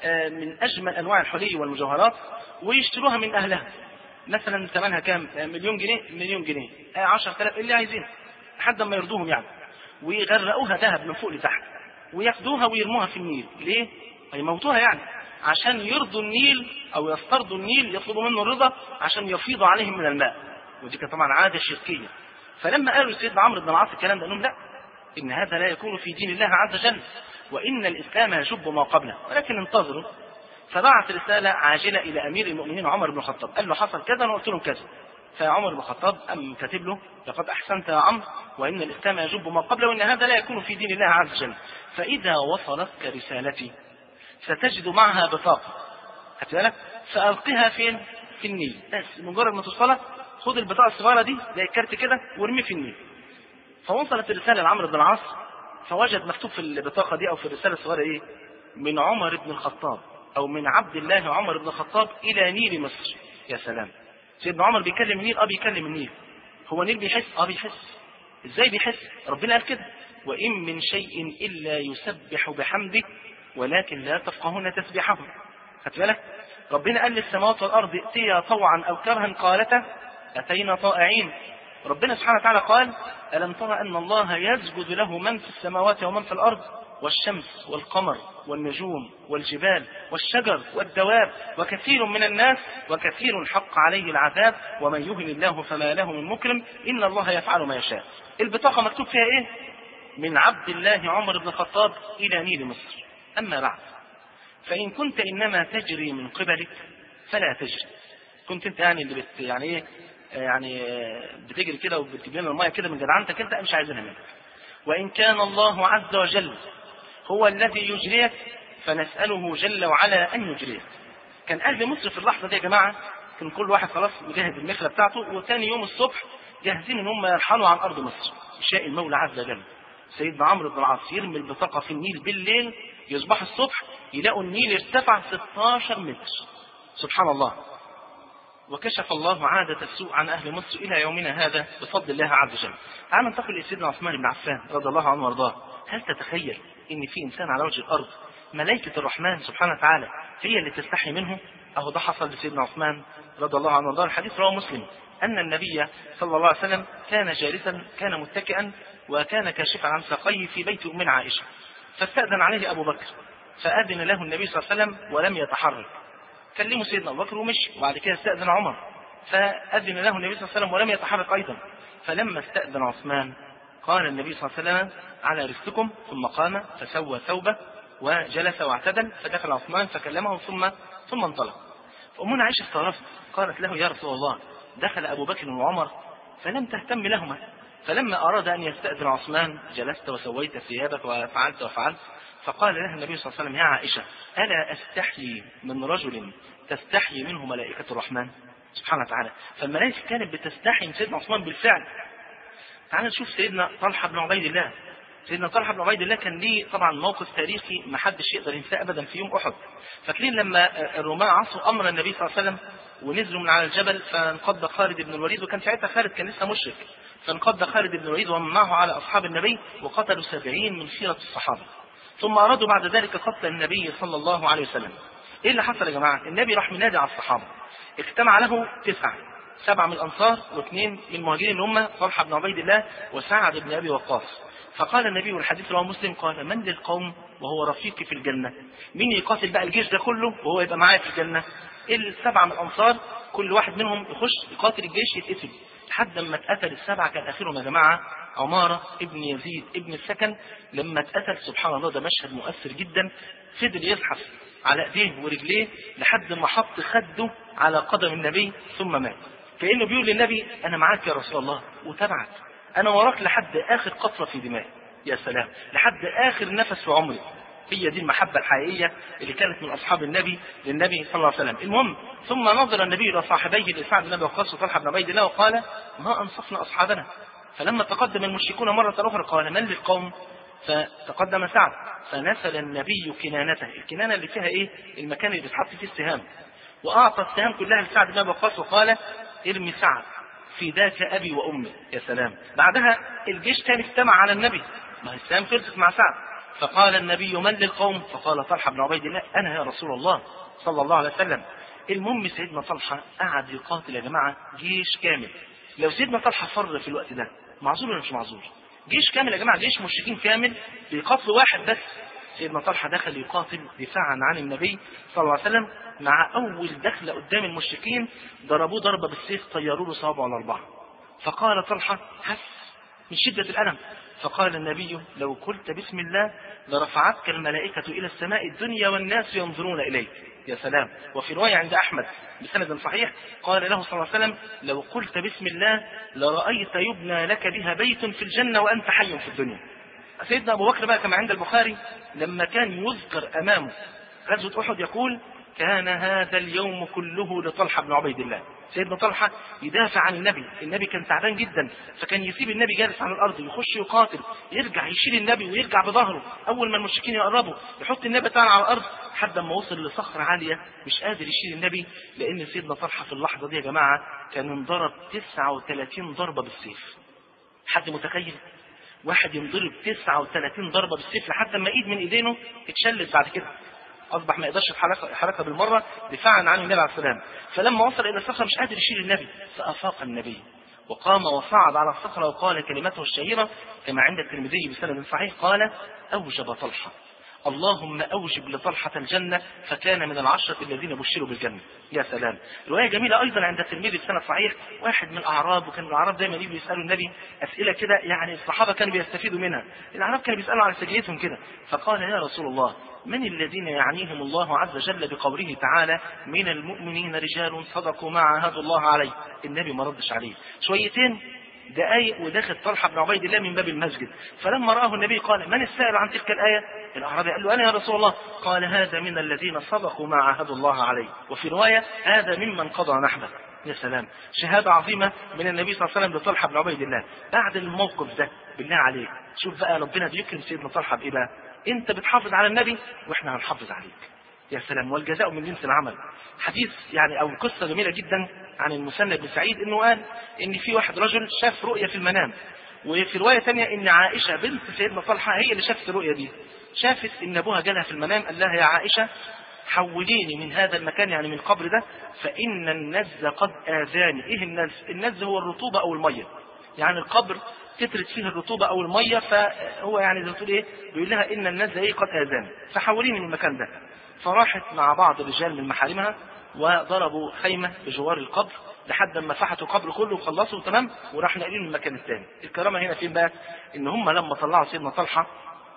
من أجمل أنواع الحلي والمجوهرات، ويشتروها من أهلها. مثلا ثمنها كام؟ مليون جنيه، مليون جنيه، عشرة آلاف، اللي عايزين لحد ما يرضوهم يعني، ويغرقوها ذهب من فوق لتحت، وياخدوها ويرموها في النيل. ليه؟ يموتوها يعني، عشان يرضوا النيل أو يسترضوا النيل، يطلبوا منه الرضا عشان يفيضوا عليهم من الماء. ودي كانت طبعا عادة شركية. فلما قالوا لسيدنا عمرو بن العاص الكلام ده، قال لهم لا، إن هذا لا يكون في دين الله عز وجل، وإن الإسلام يجب ما قبله، ولكن انتظروا. فبعث رسالة عاجلة إلى أمير المؤمنين عمر بن الخطاب، قال له حصل كذا وأنا قلت لهم كذا. فعمر بن الخطاب أم كاتب له لقد أحسنت يا عمرو، وإن الإسلام يجب ما قبله، وإن هذا لا يكون في دين الله عز وجل، فإذا وصلتك رسالتي ستجد معها بطاقة، هتبالك، فألقها فين؟ في النيل. بس مجرد ما توصلك خد البطاقة الصغيرة دي زي الكارت كده وارميه في النيل. فوصلت الرسالة لعمرو بن العاص، فوجد مكتوب في البطاقة دي أو في الرسالة الصغيرة إيه؟ من عمر بن الخطاب، أو من عبد الله عمر بن الخطاب إلى نيل مصر. يا سلام، سيدنا عمر بيكلم النيل، اه بيكلم النيل. هو النيل بيحس؟ اه بيحس. ازاي بيحس؟ ربنا قال كده وإن من شيء إلا يسبح بحمده ولكن لا تفقهون تسبيحهم. خدت بالك؟ ربنا قال للسماوات والأرض ائتيا طوعا أو كرها قالتا أتينا طائعين. ربنا سبحانه وتعالى قال ألم ترى أن الله يسجد له من في السماوات ومن في الأرض، والشمس والقمر والنجوم والجبال والشجر والدواب وكثير من الناس وكثير حق عليه العذاب ومن يهن الله فما له من مكرم إن الله يفعل ما يشاء. البطاقة مكتوب فيها إيه؟ من عبد الله عمر بن الخطاب إلى نيل مصر. أما بعد، فإن كنت إنما تجري من قبلك فلا تجري. كنت أنت يعني اللي بت يعني إيه يعني بتجري كده وبتجيب لنا المية كده من جدعنتك، أنت مش عايزينها منك. وإن كان الله عز وجل هو الذي يجريك فنسأله جل وعلا أن يجريك. كان أهل مصر في اللحظة دي يا جماعة كان كل واحد خلاص مجهز المخلة بتاعته، وثاني يوم الصبح جاهزين ان هم يرحلوا عن أرض مصر. شاء المولى عز وجل سيدنا عمرو بن العاص يرمي البطاقة في النيل بالليل، يصبح الصبح يلاقوا النيل ارتفع ستاشر متر. سبحان الله. وكشف الله عادة السوء عن أهل مصر إلى يومنا هذا بفضل الله عز وجل. تعالوا ننتقل لسيدنا عثمان بن عفان رضي الله عنه وارضاه. هل تتخيل إن في إنسان على وجه الأرض ملائكة الرحمن سبحانه وتعالى هي اللي تستحي منه؟ أهو ده حصل لسيدنا عثمان رضي الله عنه وارضاه. الحديث رواه مسلم أن النبي صلى الله عليه وسلم كان جالسا، كان متكئا، وكان كاشفا عن ساقيه في بيت أم عائشة، فاستأذن عليه أبو بكر، فأذن له النبي صلى الله عليه وسلم ولم يتحرك. كلمه سيدنا أبو بكر ومشي، وبعد كده استأذن عمر، فأذن له النبي صلى الله عليه وسلم ولم يتحرك أيضا. فلما استأذن عثمان قال النبي صلى الله عليه وسلم على رزقكم، ثم قام فسوى ثوبه وجلس واعتدل، فدخل عثمان فكلمه ثم ثم انطلق. فأمنا عائشة استغربت، قالت له يا رسول الله دخل أبو بكر وعمر فلم تهتم لهما، فلما أراد أن يستأذن عثمان جلست وسويت ثيابك وفعلت وفعلت. فقال له النبي صلى الله عليه وسلم يا عائشة ألا أستحيي من رجل تستحيي منه ملائكة الرحمن سبحانه وتعالى؟ فالملائكة كانت بتستحي من سيدنا عثمان بالفعل. تعال نشوف سيدنا طلحة بن عبيد الله. سيدنا طلحة بن عبيد الله كان ليه طبعا موقف تاريخي ما حدش يقدر ينساه أبدا في يوم أحد. فاكرين لما الرومان عصوا أمر النبي صلى الله عليه وسلم ونزلوا من على الجبل، فانقض خالد بن الوليد، وكان ساعتها خالد كان لسه مشرك، فانقض خالد بن الوليد ومن معه على أصحاب النبي وقتلوا سبعين من خيرة الصحابة، ثم أرادوا بعد ذلك قتل النبي صلى الله عليه وسلم. إيه اللي حصل يا جماعة؟ النبي راح منادي على الصحابة، اجتمع له تسعة، سبعة من الأنصار واثنين من المهاجرين اللي هم طلحة بن عبيد الله وسعد بن أبي وقاص. فقال النبي والحديث رواه مسلم قال من للقوم وهو رفيقي في الجنة؟ مين يقاتل بقى الجيش ده كله وهو يبقى معايا في الجنة؟ السبعة من الأنصار كل واحد منهم يخش يقاتل الجيش يتقتل، لحد ما اتقتل السبعة. كان آخرهم يا جماعة عمارة ابن يزيد ابن السكن. لما اتقتل سبحان الله ده مشهد مؤثر جدا، فضل يزحف على ايديه ورجليه لحد ما حط خده على قدم النبي ثم مات، كأنه بيقول للنبي أنا معاك يا رسول الله وتبعك، أنا وراك لحد آخر قطرة في دمائي. يا سلام، لحد آخر نفس في عمري. هي دي المحبة الحقيقية اللي كانت من أصحاب النبي للنبي صلى الله عليه وسلم. المهم ثم نظر النبي إلى صاحبيه لسعد بن أبي وقاص وطلحة بن عبيد الله وقال ما أنصفنا أصحابنا. فلما تقدم المشركون مرة أخرى قال من للقوم؟ فتقدم سعد فنسل النبي كنانته، الكنانة اللي فيها إيه؟ المكان اللي بيتحط فيه السهام، وأعطى السهام كلها لسعد بن أبي وقاص وقال ارمي سعد فداك أبي وأمي. يا سلام، بعدها الجيش كان اجتمع على النبي، ما السهام خلصت مع سعد. فقال النبي من للقوم؟ فقال طلحة بن عبيد الله أنا يا رسول الله صلى الله عليه وسلم. المهم سيدنا طلحة قعد يقاتل يا جماعة جيش كامل. لو سيدنا طلحة فر في الوقت ده معذور ولا مش معذور؟ جيش كامل يا جماعة، جيش مشركين كامل بيقاتل واحد بس. سيدنا طلحة دخل يقاتل دفاعا عن النبي صلى الله عليه وسلم. مع أول دخلة قدام المشركين ضربوه ضربة بالسيف طيروا له صوابعه الأربعة. فقال طلحة حس من شدة الألم، فقال النبي لو قلت بسم الله لرفعتك الملائكة إلى السماء الدنيا والناس ينظرون إليك. يا سلام. وفي رواية عند أحمد بسند صحيح قال له صلى الله عليه وسلم لو قلت بسم الله لرأيت يبنى لك بها بيت في الجنة وأنت حي في الدنيا. سيدنا أبو بكر بقى كما عند البخاري لما كان يذكر أمامه غزوة أحد يقول كان هذا اليوم كله لطلحة بن عبيد الله. سيدنا طلحة يدافع عن النبي، النبي كان تعبان جدا فكان يسيب النبي جالس على الأرض ويخش يقاتل، يرجع يشيل النبي ويرجع بظهره، أول ما المشركين يقربوا يحط النبي تعالى على الأرض لحد ما وصل لصخرة عالية مش قادر يشيل النبي، لأن سيدنا طلحة في اللحظة دي يا جماعة كان انضرب تسعة وثلاثين ضربة بالسيف. حد متخيل؟ واحد ينضرب تسعة وثلاثين ضربة بالسيف لحد ما ايد من ايدينه اتشلت بعد كده، اصبح ما يقدرش يحركها بالمره دفاعا عن النبي عليه السلام. فلما وصل الى الصخره مش قادر يشيل النبي فافاق النبي وقام وصعد على الصخره وقال كلمته الشهيره كما عند الترمذي بسند صحيح قال اوجب طلحه اللهم اوجب لطلحه الجنه فكان من العشره الذين بشروا بالجنه. يا سلام. روايه جميله ايضا عند الترمذي بسند صحيح، واحد من الاعراب، وكان الاعراب دايما يجوا يسالوا النبي اسئله كده يعني الصحابه كانوا بيستفيدوا منها، الاعراب كانوا بيسالوا على سجيتهم كده، فقال يا رسول الله من الذين يعنيهم الله عز وجل بقوله تعالى من المؤمنين رجال صدقوا ما عاهدوا الله عليه؟ النبي ما ردش عليه شويتين دقايق ودخل طلحة بن عبيد الله من باب المسجد، فلما رآه النبي قال من السائل عن تلك الآية؟ الأعرابي قال له أنا يا رسول الله. قال هذا من الذين صدقوا ما عاهدوا الله عليه، وفي رواية هذا ممن قضى نحبه. يا سلام، شهادة عظيمة من النبي صلى الله عليه وسلم لطلحة بن عبيد الله. بعد الموقف ده بالله عليك شوف بقى ربنا بيكرم سيدنا طلحة بإيه بقى؟ أنت بتحافظ على النبي وإحنا هنحافظ عليك. يا سلام، والجزاء من جنس العمل. حديث يعني أو قصة جميلة جدا عن المسنى بن سعيد إنه قال إن في واحد رجل شاف رؤية في المنام، وفي رواية ثانية إن عائشة بنت سيدنا طلحة هي اللي شافت الرؤية دي. شافت إن أبوها جالها في المنام قال لها يا عائشة حوليني من هذا المكان يعني من القبر ده فإن النز قد آذاني. إيه النز؟ النز هو الرطوبة أو المية، يعني القبر تترك فيه الرطوبة أو المية، فهو يعني زي ما تقول إيه بيقول لها إن النز إيه قد آذاني فحوليني من المكان ده. فراحت مع بعض الرجال من محارمها وضربوا خيمة بجوار القبر لحد ما فحتوا القبر كله وخلصوا تمام وراح نقلين من المكان الثاني. الكرامة هنا فين بقى؟ إن هم لما طلعوا سيدنا طلحة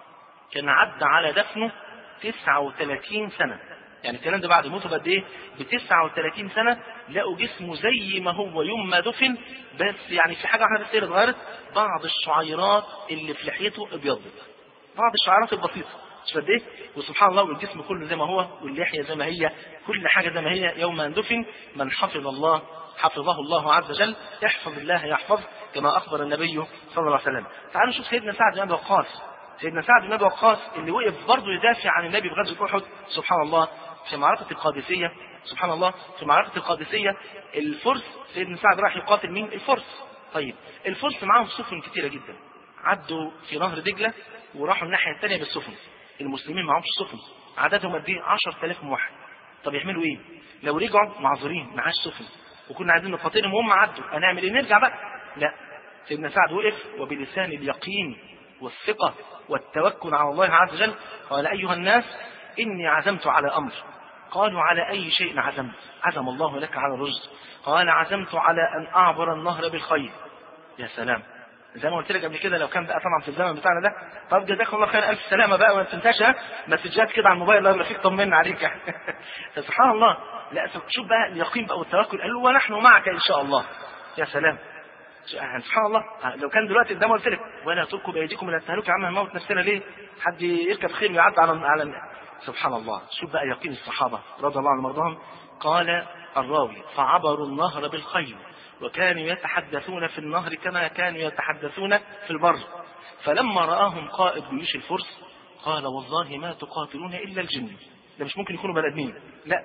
كان عدى على دفنه تسعة وثلاثين سنة، يعني الكلام ده بعد موته بقد ايه؟ ب تسعة وثلاثين سنة. لقوا جسمه زي ما هو يوم ما دفن، بس يعني في حاجة واحدة بس اللي اتغيرت، بعض الشعيرات اللي في لحيته ابيضت، بعض الشعيرات البسيطة مش قد ايه، وسبحان الله والجسم كله زي ما هو واللحية زي ما هي، كل حاجة زي ما هي يوم ما دفن. من حفظ الله حفظه الله عز وجل، احفظ الله يحفظ كما أخبر النبي صلى الله عليه وسلم. تعالوا نشوف سيدنا سعد بن أبي وقاص. سيدنا سعد بن أبي وقاص اللي وقف برضه يدافع عن النبي في غزوة أحد، سبحان الله في معركة القادسية، سبحان الله في معركة القادسية الفرس سيدنا سعد راح يقاتل مين؟ الفرس. طيب الفرس معاهم سفن كتيرة جدا، عدوا في نهر دجلة وراحوا الناحية الثانية بالسفن. المسلمين معهمش سفن، عددهم قد ايه؟ عشرة آلاف موحد. طب يعملوا ايه؟ لو رجعوا معذورين معاش سفن وكنا عايزين نقاتلهم وهم عدوا، هنعمل ايه؟ نرجع بقى؟ لا، سيدنا سعد وقف وبلسان اليقين والثقة والتوكل على الله عز وجل. قال أيها الناس إني عزمت على أمر. قالوا على أي شيء عزمت؟ عزم الله لك على الرشد. قال عزمت على أن أعبر النهر بالخير. يا سلام، زي ما قلت لك قبل كده، لو كان بقى طبعا في الزمن بتاعنا ده، طب جزاك الله خير ألف سلامة بقى، وما تنساش مسجات كده على الموبايل الله يبارك فيك طمنا عليك. فسبحان الله، لا شوف بقى اليقين بقى والتوكل، قال له ونحن معك إن شاء الله. يا سلام، سبحان الله. لو كان دلوقتي زي ما قلت لك ولا تلقوا بأيديكم إلى التهلكة، عم نموت نفسنا ليه؟ حد يركب خيل ويعدي على على سبحان الله. شوف بقى يقين الصحابة رضي الله عنهم وارضاهم. قال الراوي فعبروا النهر بالخيل وكانوا يتحدثون في النهر كما كانوا يتحدثون في البر. فلما رآهم قائد جيوش الفرس قال والله ما تقاتلون إلا الجن. ده مش ممكن يكونوا بني آدمين، لا.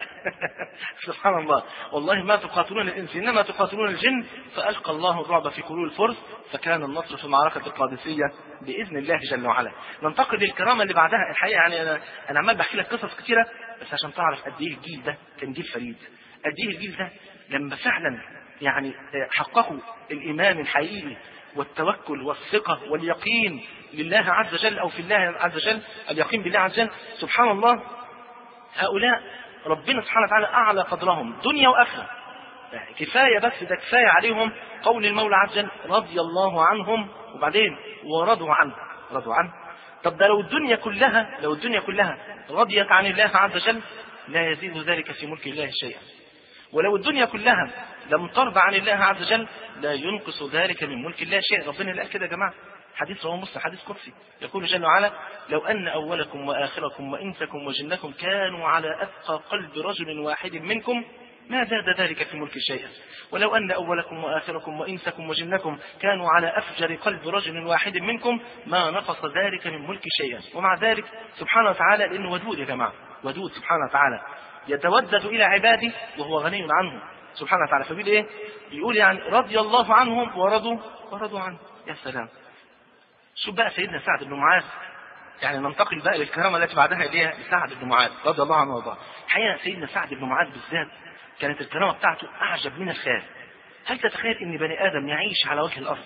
سبحان الله، والله ما تقاتلون الإنس إنما تقاتلون الجن. فألقى الله الرعب في قلوب الفرس فكان النصر في معركة القادسية بإذن الله جل وعلا. ننتقل للكرامة اللي بعدها. الحقيقة يعني أنا أنا عمال بحكي لك قصص كثيرة بس عشان تعرف قد إيه الجيل ده كان جيل فريد، قد إيه الجيل ده لما فعلا يعني حققوا الإيمان الحقيقي والتوكل والثقة واليقين لله عز وجل أو في الله عز وجل، اليقين بالله عز وجل. سبحان الله، هؤلاء ربنا سبحانه وتعالى أعلى قدرهم دنيا وآخرة. يعني كفاية بس ده كفاية عليهم قول المولى عز وجل رضي الله عنهم وبعدين ورضوا عنه. رضوا عنه. طب ده لو الدنيا كلها لو الدنيا كلها رضيت عن الله عز وجل لا يزيد ذلك في ملك الله شيئا، ولو الدنيا كلها لم ترضى عن الله عز وجل لا ينقص ذلك من ملك الله شيئا. ربنا اللي قال كده يا جماعة، حديث رواه مسلم، حديث قدسي، يقول جل وعلا لو أن أولكم وآخركم وإنسكم وجنكم كانوا على أتقى قلب رجل واحد منكم ما زاد ذلك في ملك شيئا، ولو أن أولكم وآخركم وإنسكم وجنكم كانوا على أفجر قلب رجل واحد منكم ما نقص ذلك من ملك شيئا. ومع ذلك سبحانه وتعالى، لأنه ودود يا جماعة، ودود سبحانه وتعالى، يتودد إلى عباده وهو غني عنه سبحانه وتعالى. فبيقول إيه؟ يقول يعني رضي الله عنهم ورضوا ورضوا عنه. يا سلام، شوف بقى سيدنا سعد بن معاذ. يعني ننتقل بقى للكرامة التي بعدها اللي هي سعد بن معاذ رضي الله عنه وارضاه. الحقيقة سيدنا سعد بن معاذ بالذات كانت الكرامة بتاعته أعجب من الخيال. هل تتخيل إن بني آدم يعيش على وجه الأرض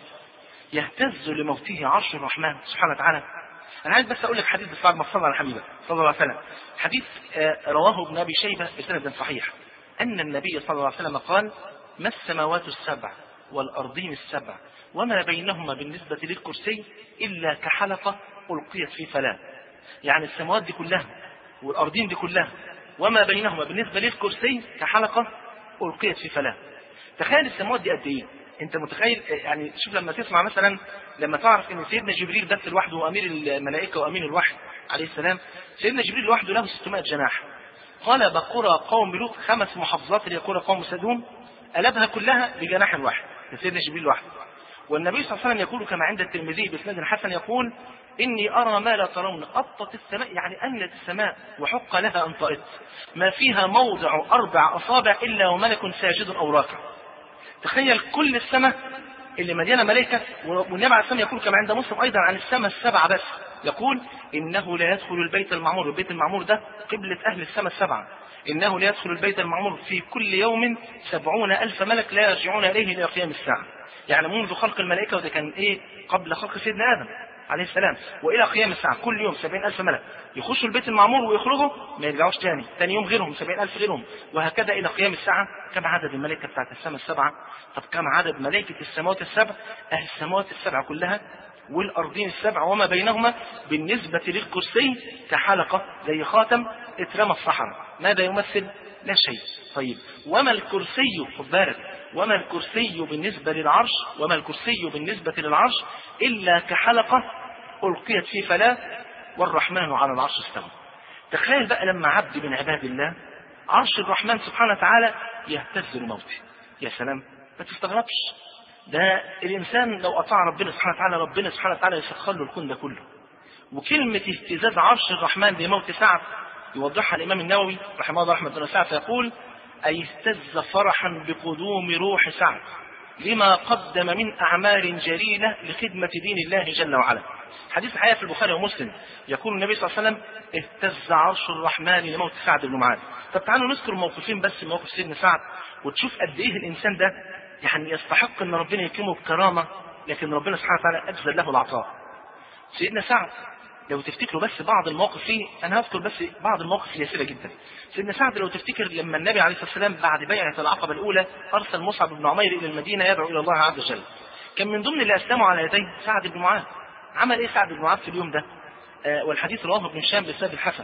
يهتز لموته عرش الرحمن سبحانه وتعالى؟ أنا عايز بس أقول لك حديث بس بعد ما صلى على حبيبه صلى الله عليه وسلم. حديث رواه ابن أبي شيبة بسند صحيح أن النبي صلى الله عليه وسلم قال ما السماوات السبع والأرضين السبع وما بينهما بالنسبة للكرسي إلا كحلقة ألقيت في فلاة. يعني السماوات دي كلها والأرضين دي كلها وما بينهما بالنسبة للكرسي كحلقة ألقيت في فلاة. تخيل السماوات دي قد إيه؟ أنت متخيل؟ يعني شوف لما تسمع مثلا، لما تعرف إن سيدنا جبريل بس لوحده وأمير الملائكة وأمين الوحي عليه السلام، سيدنا جبريل لوحده له ستمائة جناح. قال بقرى قوم لوط خمس محافظات اللي قرى قوم سدوم قلبها كلها بجناح واحد سيدنا جبريل لوحده. والنبي صلى الله عليه وسلم يقول كما عند الترمذي بإسناد حسن يقول إني أرى ما لا ترون أطت السماء، يعني أنت السماء وحق لها أن طئت ما فيها موضع أربع أصابع إلا وملك ساجد أو راكع. تخيل كل السماء اللي مليانة ملائكة. والنبي عليه السلام يقول كما عند مسلم أيضا عن السماء السبعة بس، يقول إنه لا يدخل البيت المعمور. البيت المعمور ده قبلة أهل السماء السبعة. إنه لا يدخل البيت المعمور في كل يوم سبعون ألف ملك لا يرجعون إليه إلى قيام الساعة. يعني منذ خلق الملائكة، وده كان إيه قبل خلق سيدنا آدم عليه السلام، وإلى قيام الساعة كل يوم سبعين ألف ملك يخشوا البيت المعمور ويخرجوا ما يرجعوش تاني، تاني يوم غيرهم سبعين ألف غيرهم، وهكذا إلى قيام الساعة. كم عدد الملائكة بتاعت السماء السبعة؟ طب كم عدد ملائكة السماوات السبع؟ أهل السماوات السبع كلها والأرضين السبع وما بينهما بالنسبة للكرسي كحلقة زي خاتم اترمى الصحراء. ماذا يمثل؟ لا شيء. طيب وما الكرسي؟ خد بالك، وما الكرسي بالنسبة للعرش وما الكرسي بالنسبة للعرش إلا كحلقة ألقيت في فلاة والرحمن على العرش استوى. تخيل بقى لما عبد من عباد الله عرش الرحمن سبحانه وتعالى يهتز لموته. يا سلام، ما تستغربش، ده الإنسان لو أطاع ربنا سبحانه وتعالى ربنا سبحانه وتعالى يسخر له الكون ده كله. وكلمة اهتزاز عرش الرحمن لموت سعد يوضحها الإمام النووي رحمه الله رحمة الله سعد فيقول أي اهتز فرحا بقدوم روح سعد لما قدم من أعمال جليلة لخدمة دين الله جل وعلا. حديث الحقيقة في البخاري ومسلم يقول النبي صلى الله عليه وسلم اهتز عرش الرحمن لموت سعد بن معاذ. طب تعالوا نذكر موقفين بس من موقف سيدنا سعد وتشوف قد ايه الإنسان ده يعني يستحق ان ربنا يكرمه بكرامة، لكن ربنا سبحانه وتعالى أجزل له العطاء. سيدنا سعد لو تفتكروا بس بعض المواقف فيه، أنا هذكر بس بعض المواقف اليسيرة جدا. سيدنا سعد لو تفتكر لما النبي عليه الصلاة والسلام بعد بيعة العقبة الأولى أرسل مصعب بن عمير إلى المدينة يدعو إلى الله عز وجل، كان من ضمن اللي أسلموا على يديه سعد بن معاذ. عمل إيه سعد بن معاذ في اليوم ده؟ آه والحديث رواه ابن هشام بسند الحسن.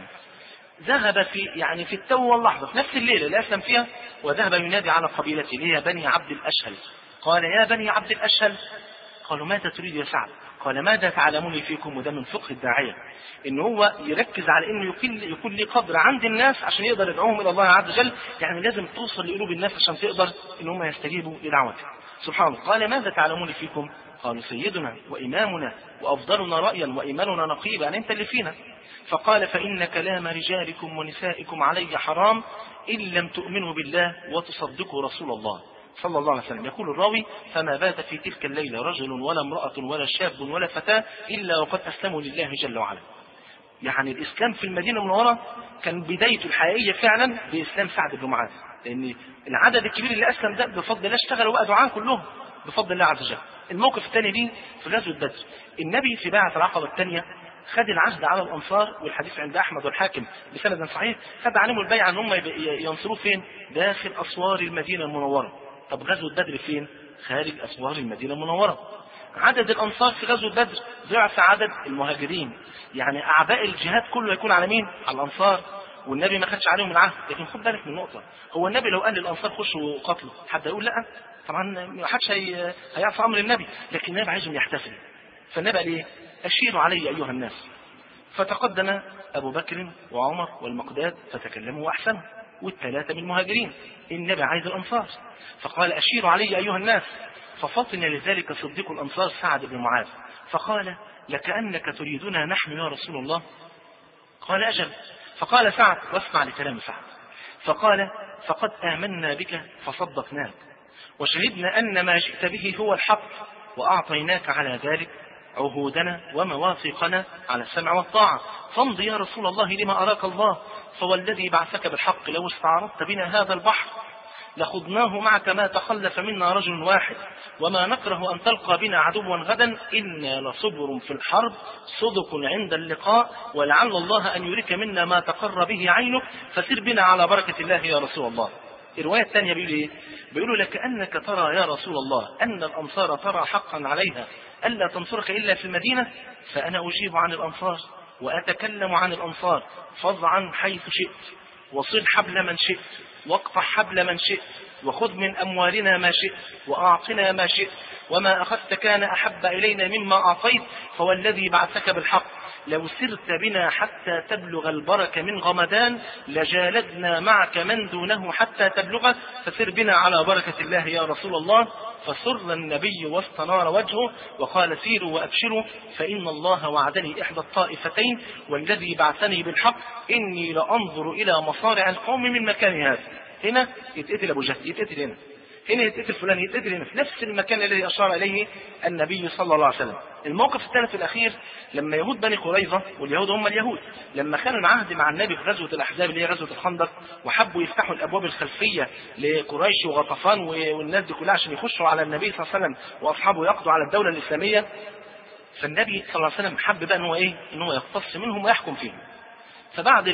ذهب في يعني في التو واللحظة في نفس الليلة اللي أسلم فيها، وذهب ينادي على قبيلته اللي هي بني عبد الأشهل. قال يا بني عبد الأشهل. قالوا ماذا تريد يا سعد؟ قال ماذا تعلموني فيكم؟ وده من فقه الداعية، إن هو يركز على إنه يكون يكون لي قدر عند الناس عشان يقدر يدعوهم إلى الله عز وجل. يعني لازم توصل لقلوب الناس عشان تقدر إن هم يستجيبوا لدعوته سبحان الله. قال ماذا تعلموني فيكم؟ قالوا سيدنا وإمامنا وأفضلنا رأيا وإيماننا نقيبا، يعني أنت اللي فينا. فقال فإن كلام رجالكم ونسائكم علي حرام إن لم تؤمنوا بالله وتصدقوا رسول الله صلى الله عليه وسلم. يقول الراوي فما بات في تلك الليلة رجل ولا امرأة ولا شاب ولا فتاة إلا وقد أسلموا لله جل وعلا. يعني الإسلام في المدينة المنورة كان بدايته الحقيقية فعلا بإسلام سعد بن معاذ، لأن العدد الكبير اللي أسلم ده بفضل الله اشتغلوا بقى دعاء كلهم بفضل الله عز وجل. الموقف الثاني دي في غزوة بدر، النبي في بيعة العقبة الثانية خد العهد على الأنصار، والحديث عند أحمد والحاكم بسند صحيح، خد عليهم البيعة أن هم ينصروه فين؟ داخل أسوار المدينة المنورة. طب غزوة بدر فين؟ خارج أسوار المدينة المنورة. عدد الأنصار في غزوة بدر ضعف عدد المهاجرين، يعني أعباء الجهاد كله يكون على مين؟ على الأنصار، والنبي ما خدش عليهم العهد. لكن خد بالك من نقطة، هو النبي لو قال للأنصار خشوا قتلوا حد يقول لا؟ طبعا ما حدش هي... هيعصى أمر النبي، لكن النبي عايزهم يحتفلوا. فالنبي قال ايه؟ أشيروا علي أيها الناس. فتقدم أبو بكر وعمر والمقداد فتكلموا وأحسنوا، والثلاثة من المهاجرين. النبي عايز الأنصار، فقال أشيروا علي أيها الناس. ففطن لذلك صديق الأنصار سعد بن معاذ فقال لكأنك تريدنا نحن يا رسول الله؟ قال أجل. فقال سعد واسمع لكلام سعد، فقال فقد آمنا بك فصدقناك وشهدنا أن ما جئت به هو الحق، وأعطيناك على ذلك عهودنا ومواثيقنا على السمع والطاعة، فامض يا رسول الله لما أراك الله، فوالذي بعثك بالحق لو استعرضت بنا هذا البحر لخضناه معك ما تخلف منا رجل واحد، وما نكره أن تلقى بنا عدوا غدا، إنا لصبر في الحرب صدق عند اللقاء، ولعل الله أن يريك منا ما تقر به عينك، فسر بنا على بركة الله يا رسول الله. الرواية الثانية بيقول إيه؟ بيقولوا لكأنك ترى يا رسول الله أن الأنصار ترى حقا عليها ألا تنصرك إلا في المدينة، فأنا أجيب عن الأنصار وأتكلم عن الأنصار، فض عن حيث شئت، وصل حبل من شئت، واقطع حبل من شئت، وخذ من أموالنا ما شئت، وأعطنا ما شئت، وما أخذت كان أحب إلينا مما أعطيت، فوالذي بعثك بالحق لو سرت بنا حتى تبلغ البرك من غمدان لجالدنا معك من دونه حتى تبلغه، فسر بنا على بركة الله يا رسول الله. فسر النبي واستنار وجهه وقال سيروا وأبشروا فإن الله وعدني إحدى الطائفتين والذي بعثني بالحق إني لأنظر إلى مصارع القوم من مكان هذا. هنا يتقتل أبو جهل، يتقتل هنا، هنا يتقتل فلان، يتقتل هنا، في نفس المكان الذي أشار إليه النبي صلى الله عليه وسلم. الموقف الثالث الأخير لما يهود بني قريظة، واليهود هم اليهود، لما كانوا العهد مع النبي في غزوة الأحزاب اللي هي غزوة الخندق، وحبوا يفتحوا الأبواب الخلفية لقريش وغطفان والناس دي كلها عشان يخشوا على النبي صلى الله عليه وسلم وأصحابه يقضوا على الدولة الإسلامية، فالنبي صلى الله عليه وسلم حب بقى إن هو إيه؟ إن هو يقتص منهم ويحكم فيهم. فبعد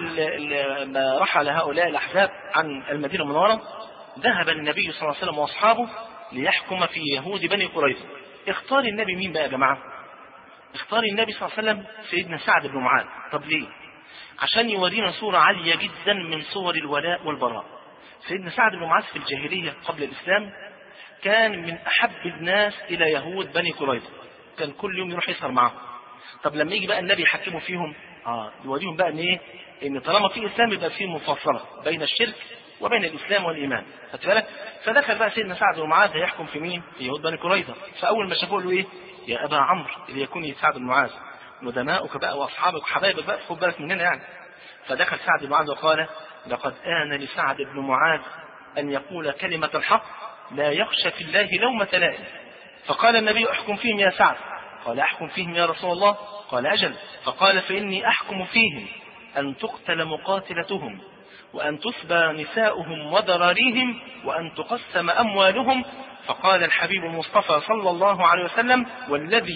ما رحل هؤلاء الأحزاب عن المدينة المنورة ذهب النبي صلى الله عليه وسلم وأصحابه ليحكم في يهود بني قريظة. اختار النبي مين بقى يا جماعة؟ اختار النبي صلى الله عليه وسلم سيدنا سعد بن معاذ. طب ليه؟ عشان يورينا صورة عالية جدا من صور الولاء والبراء. سيدنا سعد بن معاذ في الجاهلية قبل الإسلام كان من أحب الناس إلى يهود بني قريظة، كان كل يوم يروح يسهر معهم. طب لما يجي بقى النبي يحكموا فيهم اه يوريهم بقى ان ايه؟ ان طالما في اسلام يبقى في مفاصله بين الشرك وبين الاسلام والايمان، خدت بالك؟ فدخل بقى سيدنا سعد بن معاذ هيحكم في مين؟ في يهود بني قريظة. فاول ما شافوه له ايه؟ يا ابا عمرو اللي يكون سعد بن معاذ، ندماؤك بقى واصحابك وحبايبك بقى، خد بالك مننا يعني. فدخل سعد بن معاذ وقال لقد آن لسعد بن معاذ ان يقول كلمة الحق لا يخشى في الله لومة لائم. فقال النبي احكم فيهم يا سعد. قال احكم فيهم يا رسول الله. قال أجل. فقال فإني أحكم فيهم أن تقتل مقاتلتهم وأن تسبى نساؤهم وذراريهم وأن تقسم أموالهم. فقال الحبيب المصطفى صلى الله عليه وسلم والذي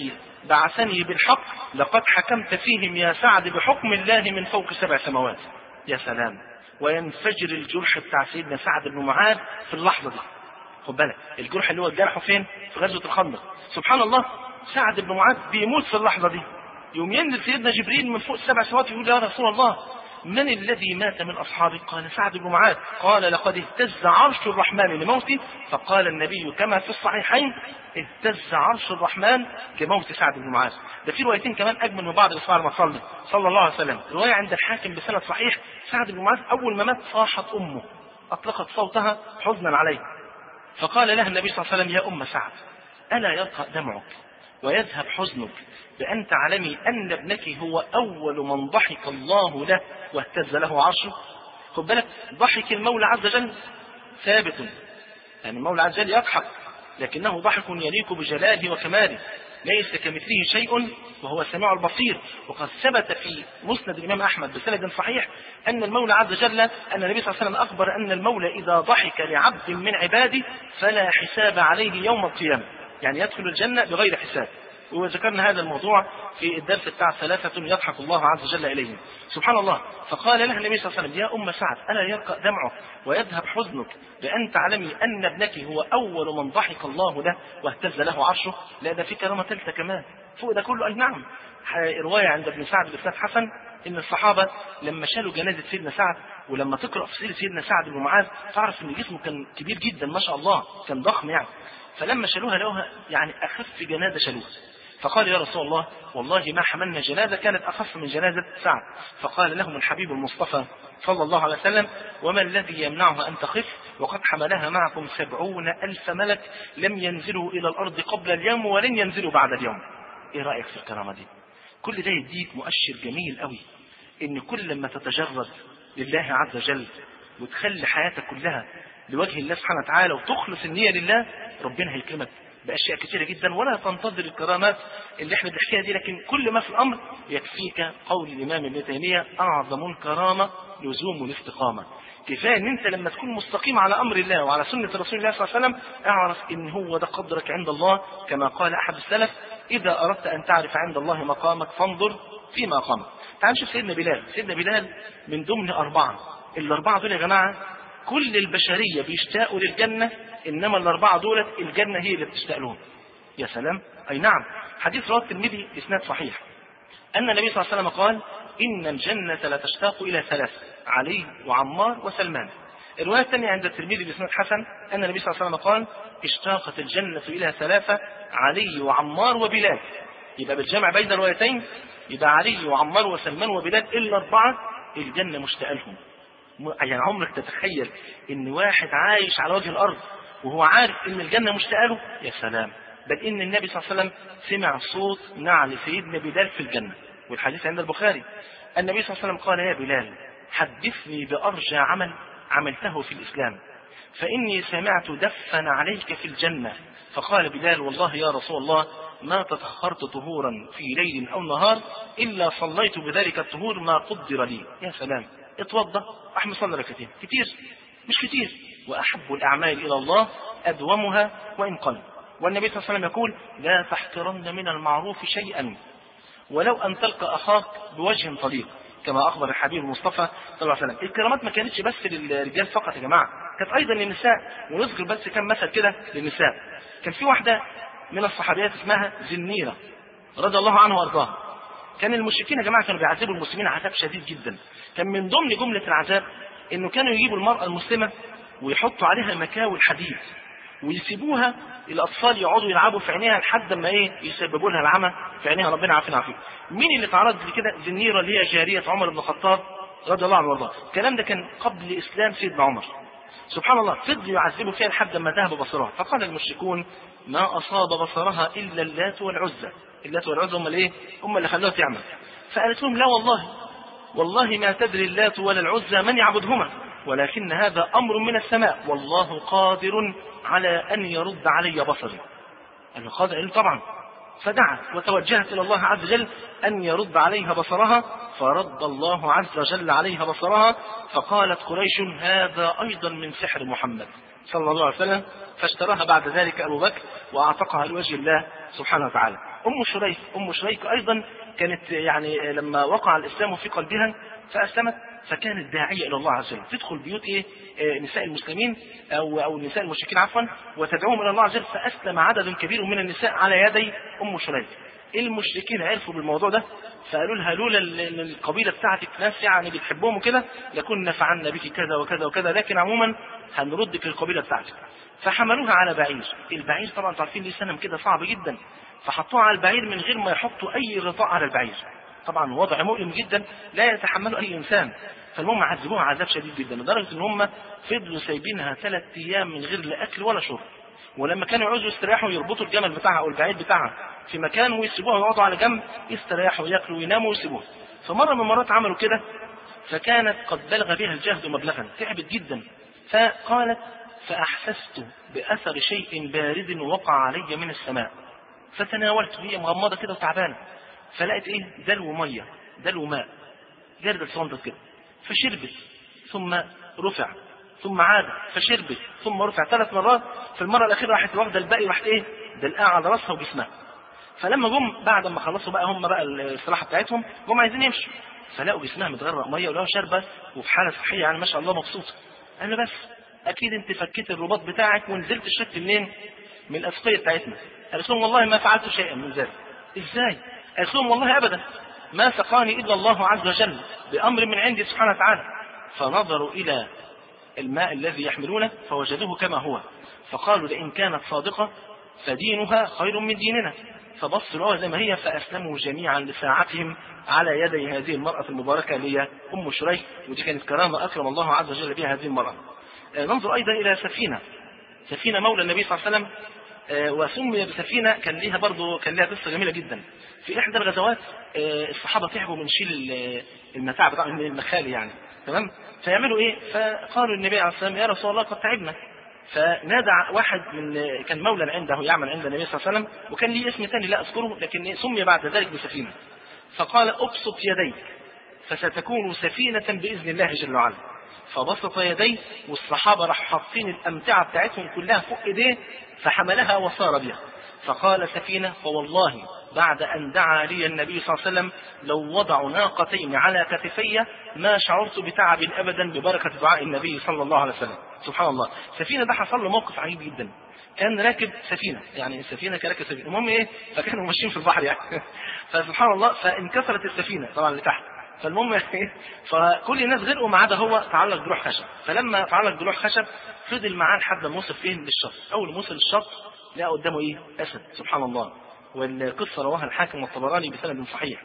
بعثني بالحق لقد حكمت فيهم يا سعد بحكم الله من فوق سبع سماوات. يا سلام. وينفجر الجرح بتاع سيدنا سعد بن معاذ في اللحظة دي. خد بالك الجرح اللي هو جرحه فين؟ في غزوة الخندق. سبحان الله سعد بن معاذ بيموت في اللحظة دي. يوم ينزل سيدنا جبريل من فوق السبع سماوات يقول يا رسول الله من الذي مات من أصحابك؟ قال سعد بن معاذ. قال لقد اهتز عرش الرحمن لموتي. فقال النبي كما في الصحيحين اهتز عرش الرحمن كموت سعد بن معاذ. ده في روايتين كمان أجمل من بعض الإصحاب المصلي صلى الله عليه وسلم. رواية عند الحاكم بسند صحيح سعد بن معاذ أول ما مات صاحت أمه أطلقت صوتها حزنا عليه، فقال لها النبي صلى الله عليه وسلم يا أم سعد ألا يرقى دمعك ويذهب حزنك بأن تعلمي أن ابنك هو أول من ضحك الله له واهتز له عرشه. خد بالك ضحك المولى عز وجل ثابت، يعني المولى عز وجل يضحك لكنه ضحك يليق بجلاله وكماله، ليس كمثله شيء وهو السميع البصير. وقد ثبت في مسند الإمام أحمد بسند صحيح أن المولى عز وجل أن النبي صلى الله عليه وسلم أخبر أن المولى إذا ضحك لعبد من عباده فلا حساب عليه يوم القيامة، يعني يدخل الجنة بغير حساب. وذكرنا هذا الموضوع في الدرس بتاع ثلاثة يضحك الله عز وجل إليهم. سبحان الله. فقال لها النبي صلى الله عليه وسلم يا أم سعد ألا يرقى دمعك ويذهب حزنك بأن تعلمي أن ابنك هو أول من ضحك الله له واهتز له عرشه. لا ده في كرامة ثالثة كمان فوق ده كله. أي نعم رواية عند ابن سعد بإسناد حسن إن الصحابة لما شالوا جنازة سيدنا سعد، ولما تقرأ في سيرة سيدنا سعد بن معاذ تعرف إن جسمه كان كبير جدا ما شاء الله، كان ضخم يعني. فلما شالوها لقوها يعني أخف جنازة شالوها، فقال يا رسول الله والله ما حملنا جنازة كانت أخف من جنازة سعد. فقال لهم الحبيب المصطفى صلى الله عليه وسلم وما الذي يمنعها أن تخف وقد حملها معكم سبعون ألف ملك لم ينزلوا إلى الأرض قبل اليوم ولن ينزلوا بعد اليوم. إيه رأيك في الكرامة دي؟ كل ده يديك مؤشر جميل قوي إن كل لما تتجرد لله عز وجل وتخلي حياتك كلها لوجه الله سبحانه وتعالى وتخلص النية لله ربنا هيكرمك بأشياء كثيرة جدا. ولا تنتظر الكرامات اللي احنا بنحكيها دي، لكن كل ما في الأمر يكفيك قول الإمام ابن تيمية أعظم الكرامة لزوم الاستقامة. كفاية ان انت لما تكون مستقيم على امر الله وعلى سنة رسول الله صلى الله عليه وسلم اعرف ان هو ده قدرك عند الله، كما قال احد السلف اذا اردت ان تعرف عند الله مقامك فانظر في مقامك. تعال نشوف سيدنا بلال. سيدنا بلال من ضمن اربعة، الاربعة دول يا جماعة كل البشرية بيشتاقوا للجنة، انما الاربعة دول الجنة هي اللي بتشتاق لهم. يا سلام. اي نعم. حديث رواه الترمذي باسناد صحيح ان النبي صلى الله عليه وسلم قال إن الجنة لا تشتاق إلى ثلاث علي وعمار وسلمان. الرواية الثانية عند الترمذي بإسناد حسن أن النبي صلى الله عليه وسلم قال اشتاقت الجنة إلى ثلاثة علي وعمار وبلال. يبقى بالجمع بين الروايتين يبقى علي وعمار وسلمان وبلال إلا أربعة الجنة مشتاق لهم. يعني عمرك تتخيل إن واحد عايش على وجه الأرض وهو عارف إن الجنة مشتاق له؟ يا سلام. بل إن النبي صلى الله عليه وسلم سمع صوت نعل سيدنا بلال في الجنة، والحديث عند البخاري. النبي صلى الله عليه وسلم قال يا بلال حدثني بأرجى عمل عملته في الإسلام فإني سمعت دفن عليك في الجنة. فقال بلال والله يا رسول الله ما تطهرت طهورا في ليل أو نهار إلا صليت بذلك الطهور ما قدر لي. يا سلام. اتوضى أحمد صلى ركعتين كتير مش كتير. وأحب الأعمال إلى الله أدومها وإن قل. والنبي صلى الله عليه وسلم يقول لا تحقرن من المعروف شيئا ولو أن تلقى أخاك بوجه طليق، كما أخبر الحبيب المصطفى صلى الله عليه وسلم. الكرامات ما كانتش بس للرجال فقط يا جماعة، كانت أيضا للنساء. ونذكر بس كم مثل كده للنساء. كان في واحدة من الصحابيات اسمها زنيرة رضي الله عنها وارضاها. كان المشركين يا جماعة كانوا بيعذبوا المسلمين عذاب شديد جدا. كان من ضمن جملة العذاب إنه كانوا يجيبوا المرأة المسلمة ويحطوا عليها مكاوي الحديد ويسيبوها الأطفال يقعدوا يلعبوا في عينيها لحد ما إيه يسببوا لها العمى في عينيها. ربنا عافينا عافية. مين اللي تعرض لكده؟ زنيرة اللي هي جارية عمر بن الخطاب رضي الله عنه وارضاه. الكلام ده كان قبل إسلام سيدنا عمر. سبحان الله. فضلوا يعذبوا فيها لحد ما ذهب بصرها. فقال المشركون ما أصاب بصرها إلا اللات والعزى. اللات والعزى هم اللي إيه؟ هم اللي خلوها تعمل. فقالت لهم لا والله والله ما تدري اللات ولا العزى من يعبدهما ولكن هذا أمر من السماء والله قادر على أن يرد علي بصري. أنا قادر طبعا. فدعت وتوجهت إلى الله عز وجل أن يرد عليها بصرها فرد الله عز وجل عليها بصرها. فقالت قريش هذا أيضا من سحر محمد صلى الله عليه وسلم. فاشتراها بعد ذلك أبو بكر وأعتقها لوجه الله سبحانه وتعالى. أم شريك أم شريك أيضا كانت يعني لما وقع الإسلام في قلبها فأسلمت، فكانت داعية إلى الله عز وجل، تدخل بيوت إيه نساء المسلمين أو أو نساء المشركين عفوا وتدعوهم إلى الله عز وجل. فأسلم عدد كبير من النساء على يدي أم شريك. المشركين عرفوا بالموضوع ده فقالوا لها لولا القبيلة بتاعتك ناس يعني بتحبهم وكده لكنا فعلنا بك كذا وكذا وكذا، لكن عموما هنردك للقبيلة بتاعتك. فحملوها على بعير. البعير طبعا تعرفين ليه سنم كده صعب جدا، فحطوها على البعير من غير ما يحطوا أي غطاء على البعير. طبعا وضع مؤلم جدا لا يتحمله أي إنسان. فالمهم عذبوها عذاب شديد جدا لدرجة ان هم فضلوا سايبينها ثلاث ايام من غير لا اكل ولا شرب. ولما كانوا يعوزوا يستريحوا يربطوا الجمل بتاعها او البعير بتاعها في مكان ويسيبوها ويقعدوا على جنب يستريحوا وياكلوا ويناموا ويسيبوها. فمره من المرات عملوا كده فكانت قد بلغ بها الجهد مبلغا، تعبت جدا. فقالت فاحسست باثر شيء بارد وقع علي من السماء، فتناولت هي مغمضه كده وتعبانه، فلقيت ايه دلو ميه دلو ماء جرد صندوق كده، فشربت ثم رفع ثم عاد فشربت ثم رفع ثلاث مرات. في المره الاخيره راحت واخده الباقي راحت ايه دلقاها على راسها وجسمها. فلما جم بعد ما خلصوا بقى هم بقى الصلاحه بتاعتهم جم عايزين يمشوا، فلاقوا جسمها متغرق ميه ولقوا شاربه وفي حاله صحيه يعني ما شاء الله مبسوطه. قال بس اكيد انت فكيت الرباط بتاعك ونزلت الشك منين؟ من الاسقيه بتاعتنا. قالت لهم والله ما فعلت شيئا من ذلك. ازاي؟ قالت لهم والله ابدا ما سقاني إلا الله عز وجل بأمر من عندي سبحانه وتعالى. فنظروا إلى الماء الذي يحملونه فوجدوه كما هو، فقالوا لئن كانت صادقة فدينها خير من ديننا. فبصوا لها زي ما هي فأسلموا جميعا لساعتهم على يدي هذه المرأة المباركة اللي هي أم شريك، ودي كانت كرامة أكرم الله عز وجل بها هذه المرأة. ننظر أيضا إلى سفينة سفينة مولى النبي صلى الله عليه وسلم، وسمي بسفينة كان ليها برضو كان لها قصة جميلة جدا. في إحدى الغزوات الصحابة تعبوا من شيل المتاع بتاع المخالي يعني تمام، فيعملوا إيه؟ فقالوا النبي عليه الصلاة والسلام يا رسول الله قد تعبنا. فنادى واحد من كان مولى عنده يعمل عند النبي صلى الله عليه وسلم وكان ليه اسم ثاني لا أذكره لكن سمي بعد ذلك بسفينة. فقال أبسط يديك فستكون سفينة بإذن الله جل وعلا. فبسط يديه والصحابة راح حاطين الأمتعة بتاعتهم كلها فوق إيديه فحملها وصار بها. فقال سفينة فوالله بعد أن دعا لي النبي صلى الله عليه وسلم لو وضعوا ناقتين على كتفي ما شعرت بتعب أبدا ببركة دعاء النبي صلى الله عليه وسلم. سبحان الله. سفينة ده حصل له موقف عجيب جدا، كان راكب سفينة يعني السفينة كراكب سفينة المهم إيه فكانوا ماشيين في البحر يعني فسبحان الله فانكسرت السفينة طبعا لتحت. فالمهم ايه فكل الناس غرقوا ما عدا هو تعلق بلوح خشب. فلما تعلق بلوح خشب فضل معاه لحد ما وصل فين للشط. اول ما وصل الشط لقى قدامه ايه اسد سبحان الله، والقصه رواها الحاكم والطبراني بسند صحيح.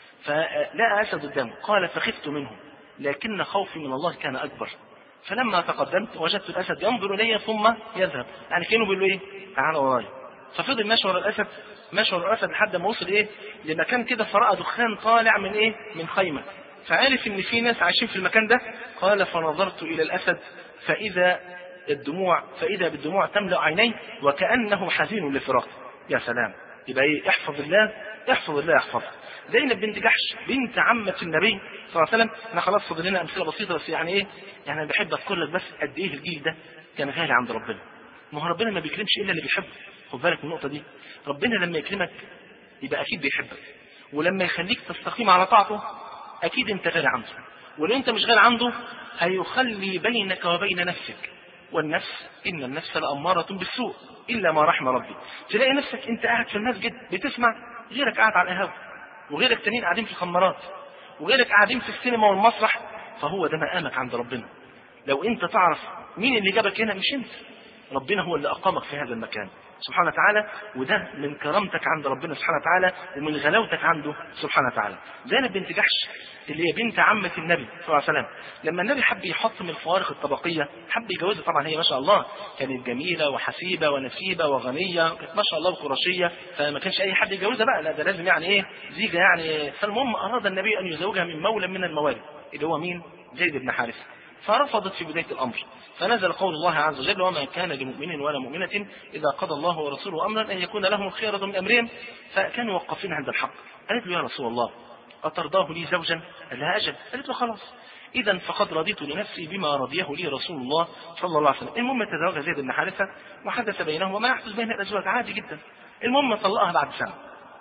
فلقى اسد قدامه قال فخفت منه لكن خوفي من الله كان اكبر. فلما تقدمت وجدت الاسد ينظر الي ثم يذهب يعني كانه بيقول له ايه تعال ورايا. ففضل ماشي ورا الاسد ماشي ورا الاسد لحد ما وصل ايه لمكان كده فرأى دخان طالع من ايه من خيمه، فعرف ان في ناس عايشين في المكان ده. قال فنظرت الى الاسد فاذا الدموع فاذا بالدموع تملأ عينيه وكأنه حزين لفراقه. يا سلام. يبقى ايه احفظ الله احفظ الله يحفظك. زينب بنت جحش بنت عمة النبي صلى الله عليه وسلم. احنا خلاص فاضل لنا امثله بسيطه بس يعني ايه يعني انا بحب اذكر لك بس قد ايه الجيل ده كان غالي عند ربنا. ما هو ربنا ما بيكرمش الا اللي بيحبه. خد بالك من النقطه دي. ربنا لما يكرمك يبقى اكيد بيحبك، ولما يخليك تستقيم على طاعته اكيد انت غالي عنده، ولو انت مش غالي عنده هيخلي بينك وبين نفسك، والنفس ان النفس لأمارة بالسوء الا ما رحم ربي. تلاقي نفسك انت قاعد في المسجد بتسمع غيرك قاعد على القهوه، وغيرك تانيين قاعدين في الخمارات، وغيرك قاعدين في السينما والمسرح. فهو ده مقامك عند ربنا. لو انت تعرف مين اللي جابك هنا مش انت، ربنا هو اللي اقامك في هذا المكان سبحانه وتعالى. وده من كرامتك عند ربنا سبحانه وتعالى ومن غلاوتك عنده سبحانه وتعالى. زينب بنت جحش اللي هي بنت عمة النبي صلى الله عليه وسلم، لما النبي حب يحط من الفوارق الطبقية حب يجوزها. طبعا هي ما شاء الله كانت جميلة وحسيبة ونسيبة وغنية كانت ما شاء الله وقرشية، فما كانش أي حد يجوزها بقى، لا ده لازم يعني إيه زيجة يعني. فالمهم أراد النبي أن يزوجها من مولى من الموالي اللي هو مين؟ زيد بن حارثة. فرفضت في بداية الأمر، فنزل قول الله عز وجل وما كان لمؤمن ولا مؤمنة إذا قضى الله ورسوله أمرا أن يكون لهم الخيرة من أمرهم. فكانوا وقفين عند الحق. قالت له يا رسول الله أترضاه لي زوجا؟ قال لها أجل. قالت له خلاص إذا فقد رضيت لنفسي بما رضيه لي رسول الله صلى الله عليه وسلم. المهم تزوج زيد بن حارثة وحدث بينهما ما يحدث بين الأزواج عادي جدا. المهم طلقها بعد سنة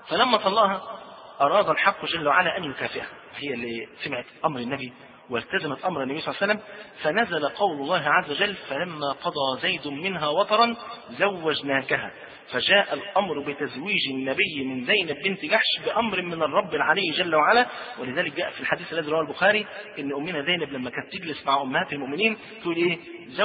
فلما طلقها أراد الحق جل وعلا أن يكافئها، هي اللي سمعت أمر النبي والتزمت أمر النبي صلى الله عليه وسلم. فنزل قول الله عز وجل: فلما قضى زيد منها وطرا زوجناكها. فجاء الأمر بتزويج النبي من زينب بنت جحش بأمر من الرب العلي جل وعلا. ولذلك جاء في الحديث الذي رواه البخاري إن أمنا زينب لما كانت تجلس مع أمهات المؤمنين تقول إيه: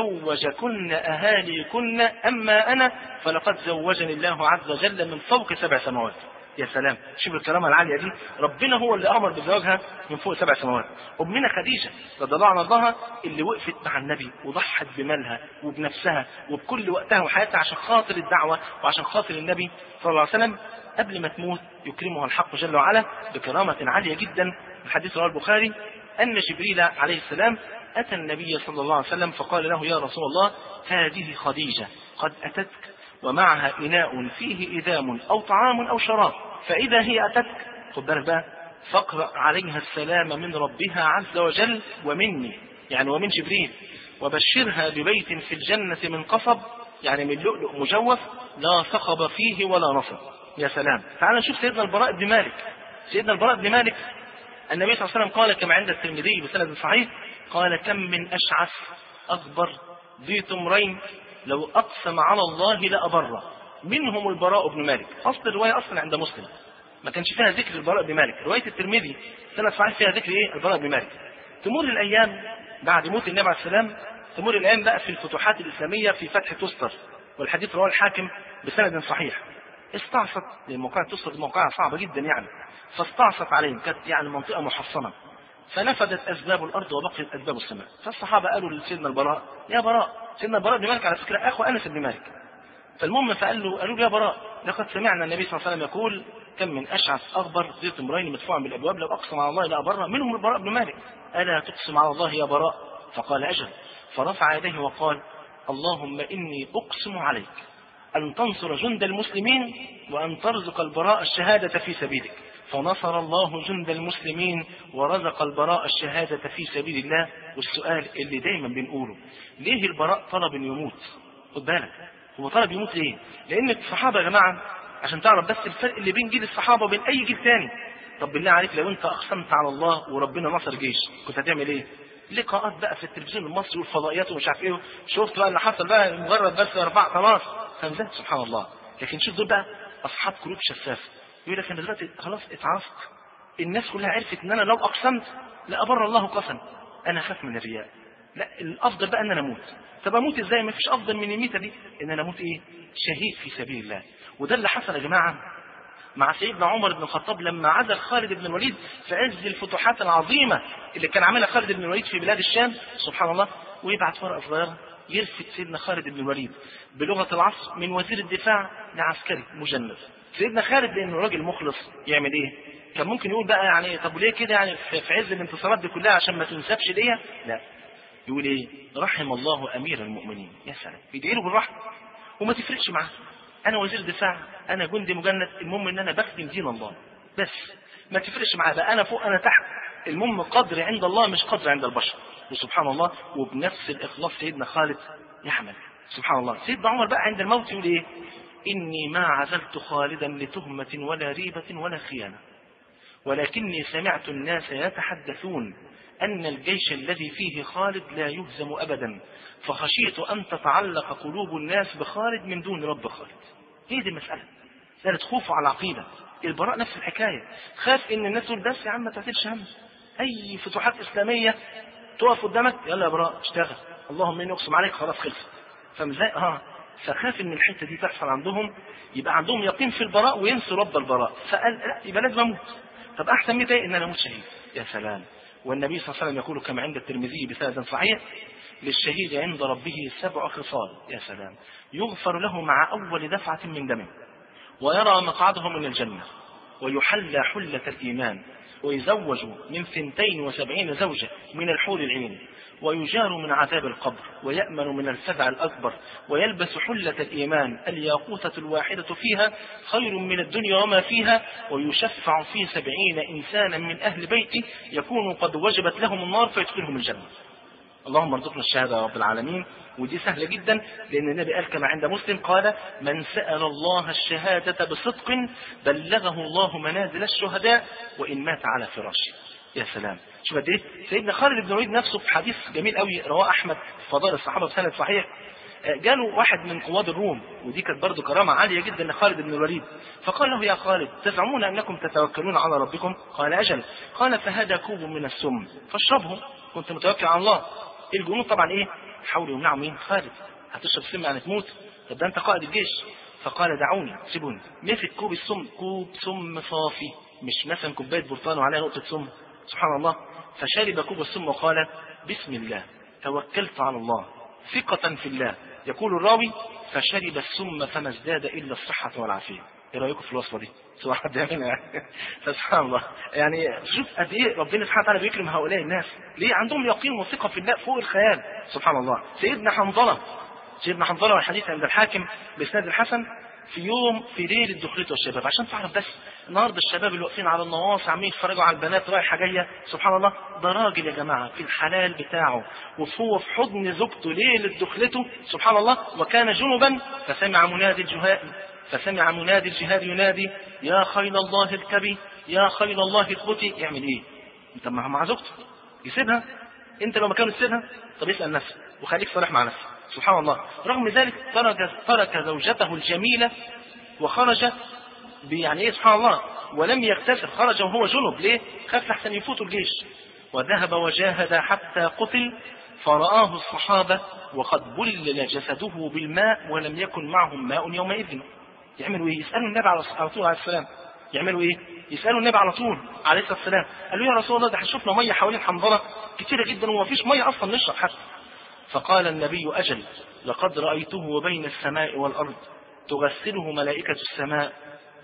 زوجكن أهاليكن أما أنا فلقد زوجني الله عز وجل من فوق سبع سماوات. يا سلام، شوف الكرامة العالية دي، ربنا هو اللي أمر بزواجها من فوق سبع سماوات. أمنا خديجة رضي الله عنها اللي وقفت مع النبي وضحت بمالها وبنفسها وبكل وقتها وحياتها عشان خاطر الدعوة وعشان خاطر النبي صلى الله عليه وسلم، قبل ما تموت يكرمها الحق جل وعلا بكرامة عالية جدا. الحديث رواه البخاري أن جبريل عليه السلام أتى النبي صلى الله عليه وسلم فقال له: يا رسول الله، هذه خديجة قد أتتك ومعها إناء فيه إدام أو طعام أو شراب، فإذا هي أتتك خد بالك بقى فاقرأ عليها السلام من ربها عز وجل ومني، يعني ومن جبريل، وبشرها ببيت في الجنة من قصب، يعني من لؤلؤ مجوف لا صخب فيه ولا نصب. يا سلام. تعال نشوف سيدنا البراء بن مالك. سيدنا البراء بن مالك النبي صلى الله عليه وسلم قال كما عند الترمذي بسند صحيح: قال: كم من أشعث أغبر ذي تمرين لو أقسم على الله لأبره، منهم البراء بن مالك. أصل الرواية أصلا عند مسلم ما كانش فيها ذكر البراء بن مالك، رواية الترمذي سنة صحيح فيها ذكر إيه؟ البراء بن مالك. تمر الأيام بعد موت النبي عليه السلام، تمر الأيام بقى في الفتوحات الإسلامية في فتح تستر، والحديث رواه الحاكم بسند صحيح. استعصت لموقع تستر، موقعها صعبة جدا يعني، فاستعصت عليهم، كانت يعني منطقة محصنة، فنفدت أسباب الأرض وبقيت أسباب السماء. فالصحابة قالوا لسيدنا البراء: يا براء، سيدنا البراء بن مالك على فكرة أخو أنس بن مالك. فالمهم فقال له قالوا له: يا براء، لقد سمعنا النبي صلى الله عليه وسلم يقول: كم من أشعث أغبر ذي تمرين مدفوعا بالأبواب لو أقسم على الله لأبره، منهم البراء بن مالك. ألا تقسم على الله يا براء؟ فقال: أجل. فرفع يديه وقال: اللهم إني أقسم عليك أن تنصر جند المسلمين وأن ترزق البراء الشهادة في سبيلك. فنصر الله جند المسلمين ورزق البراء الشهادة في سبيل الله. والسؤال اللي دايما بنقوله: ليه البراء طلب أن يموت؟ خد بالك، هو طلب يموت ليه؟ لأن الصحابة يا جماعة، عشان تعرف بس الفرق اللي بين جيل الصحابة وبين أي جيل تاني. طب بالله عليك لو أنت أقسمت على الله وربنا نصر جيش كنت هتعمل إيه؟ لقاءات بقى في التلفزيون المصري والفضائيات ومش عارف إيه، شفت بقى اللي حصل بقى مجرد بس أربع خلاص خمسة، سبحان الله. لكن شوف دول بقى أصحاب قلوب شفافة، يقول لك أنا دلوقتي خلاص اتعرفت، الناس كلها عرفت إن أنا لو أقسمت لأبر الله قسم، أنا أخاف من الرياء، لا الأفضل بقى أن أنا أموت. طب أموت إزاي؟ ما فيش أفضل من الميتة دي، إن أنا أموت إيه؟ شهيد في سبيل الله. وده اللي حصل يا جماعة مع سيدنا عمر بن الخطاب لما عزل خالد بن الوليد في عز الفتوحات العظيمة اللي كان عاملها خالد بن الوليد في بلاد الشام، سبحان الله، ويبعت ورقة صغيرة يرفد سيدنا خالد بن الوليد بلغة العصر من وزير الدفاع لعسكري مجند. سيدنا خالد لأنه راجل مخلص يعمل إيه؟ كان ممكن يقول بقى يعني طب ليه كده يعني في عز الانتصارات دي كلها عشان ما تنسبش ليا؟ لا، يقول إيه؟ رحم الله أمير المؤمنين. يا سلام، بيدعي له بالرحمة وما تفرقش معاه، أنا وزير دفاع، أنا جندي مجند، المهم إن أنا بخدم دين الله بس، ما تفرقش معاه بقى أنا فوق أنا تحت، المهم قدر عند الله مش قدر عند البشر. وسبحان الله، وبنفس الإخلاص سيدنا خالد يحمل. سبحان الله. سيدنا عمر بقى عند الموت يقول إيه؟ إني ما عزلت خالدا لتهمة ولا ريبة ولا خيانة، ولكني سمعت الناس يتحدثون أن الجيش الذي فيه خالد لا يهزم أبدا، فخشيت أن تتعلق قلوب الناس بخالد من دون رب خالد. هي دي المسألة، لا تخوفوا على العقيدة. البراء نفس الحكاية، خاف إن الناس تقول بس يا عم ما تعتلش هم، أي فتوحات إسلامية تقف قدامك يلا يا براء اشتغل، اللهم إني أقسم عليك، خلاص خلصت. فمزاي اه فخاف إن الحتة دي تحصل عندهم، يبقى عندهم يقين في البراء وينسوا رب البراء، فقال لا يبقى لازم أموت. طب أحسن ميت إيه؟ إن أنا أموت شهيد. يا سلام. والنبي صلى الله عليه وسلم يقول كما عند الترمذي بسند صحيح: للشهيد عند ربه سبع خصال. يا سلام. يغفر له مع أول دفعة من دمه، ويرى مقعده من الجنة، ويحلى حلة الإيمان، ويزوج من ثنتين وسبعين زوجة من الحور العين، ويجار من عذاب القبر، ويأمن من الفزع الأكبر، ويلبس حلة الإيمان الياقوتة الواحدة فيها خير من الدنيا وما فيها، ويشفع في سبعين إنسانا من أهل بيته يكون قد وجبت لهم النار فيدخلهم الجنة. اللهم ارزقنا الشهاده يا رب العالمين. ودي سهله جدا، لان النبي قال كما عند مسلم قال: من سأل الله الشهاده بصدق بلغه الله منازل الشهداء وان مات على فراشه. يا سلام، شوف قد ايه سيدنا خالد بن الوليد نفسه في حديث جميل قوي رواه احمد في فضائل الصحابه بسند صحيح. جاله واحد من قواد الروم، ودي كانت برضه كرامه عاليه جدا لخالد بن الوليد، فقال له: يا خالد، تزعمون انكم تتوكلون على ربكم؟ قال: اجل. قال: فهذا كوب من السم فاشربه، كنت متوكل على الله. الجنود طبعا ايه، حاولوا يمنعوا مين؟ خالد، هتشرب سم يعني تموت، طب ده انت قائد الجيش. فقال: دعوني، سيبوني. مسك كوب السم، كوب سم صافي، مش مثلا كوبايه برتقال وعليها نقطه سم، سبحان الله. فشرب كوب السم وقال: بسم الله، توكلت على الله، ثقة في الله. يقول الراوي: فشرب السم فما ازداد الا الصحة والعافية. ايه رايكم في الوصفة دي؟ سواء حد يعملها فسبحان الله. يعني شوف قد ايه ربنا سبحانه وتعالى بيكرم هؤلاء الناس، ليه؟ عندهم يقين وثقة في الله فوق الخيال، سبحان الله. سيدنا حنظلة، سيدنا حنظلة والحديث عند الحاكم بإسناد الحسن، في يوم في ليلة دخلته الشباب، عشان تعرف بس النهارده الشباب اللي واقفين على النواصي عمالين يتفرجوا على البنات رايحه جايه، سبحان الله، ده راجل يا جماعه في الحلال بتاعه، وهو في حضن زوجته ليلة دخلته، سبحان الله، وكان جنبا فسمع منادي الجهاد فسمع منادي الجهاد ينادي: يا خيل الله اركبي، يا خيل الله اثبتي. يعمل ايه؟ انت مع زوجته يسيبها؟ انت لو مكانه تسيبها؟ طب اسال نفسك وخليك صريح مع نفسك، سبحان الله. رغم ذلك ترك ترك زوجته الجميله وخرج يعني ايه، سبحان الله، ولم يغتسل، خرج وهو جنب. ليه؟ خاف لحسن يفوت الجيش. وذهب وجاهد حتى قتل، فرآه الصحابة وقد بلل جسده بالماء ولم يكن معهم ماء يومئذ. يعملوا ايه؟ يسألوا النبي على طول عليه السلام. يعملوا ايه؟ يسألوا النبي على طول عليه الصلاة والسلام. قالوا: يا رسول الله، ده شفنا مية حوالين حنظلة كتيرة جدا وما فيش مية اصلا نشرب حتى. فقال النبي: اجل، لقد رأيته بين السماء والارض تغسله ملائكة السماء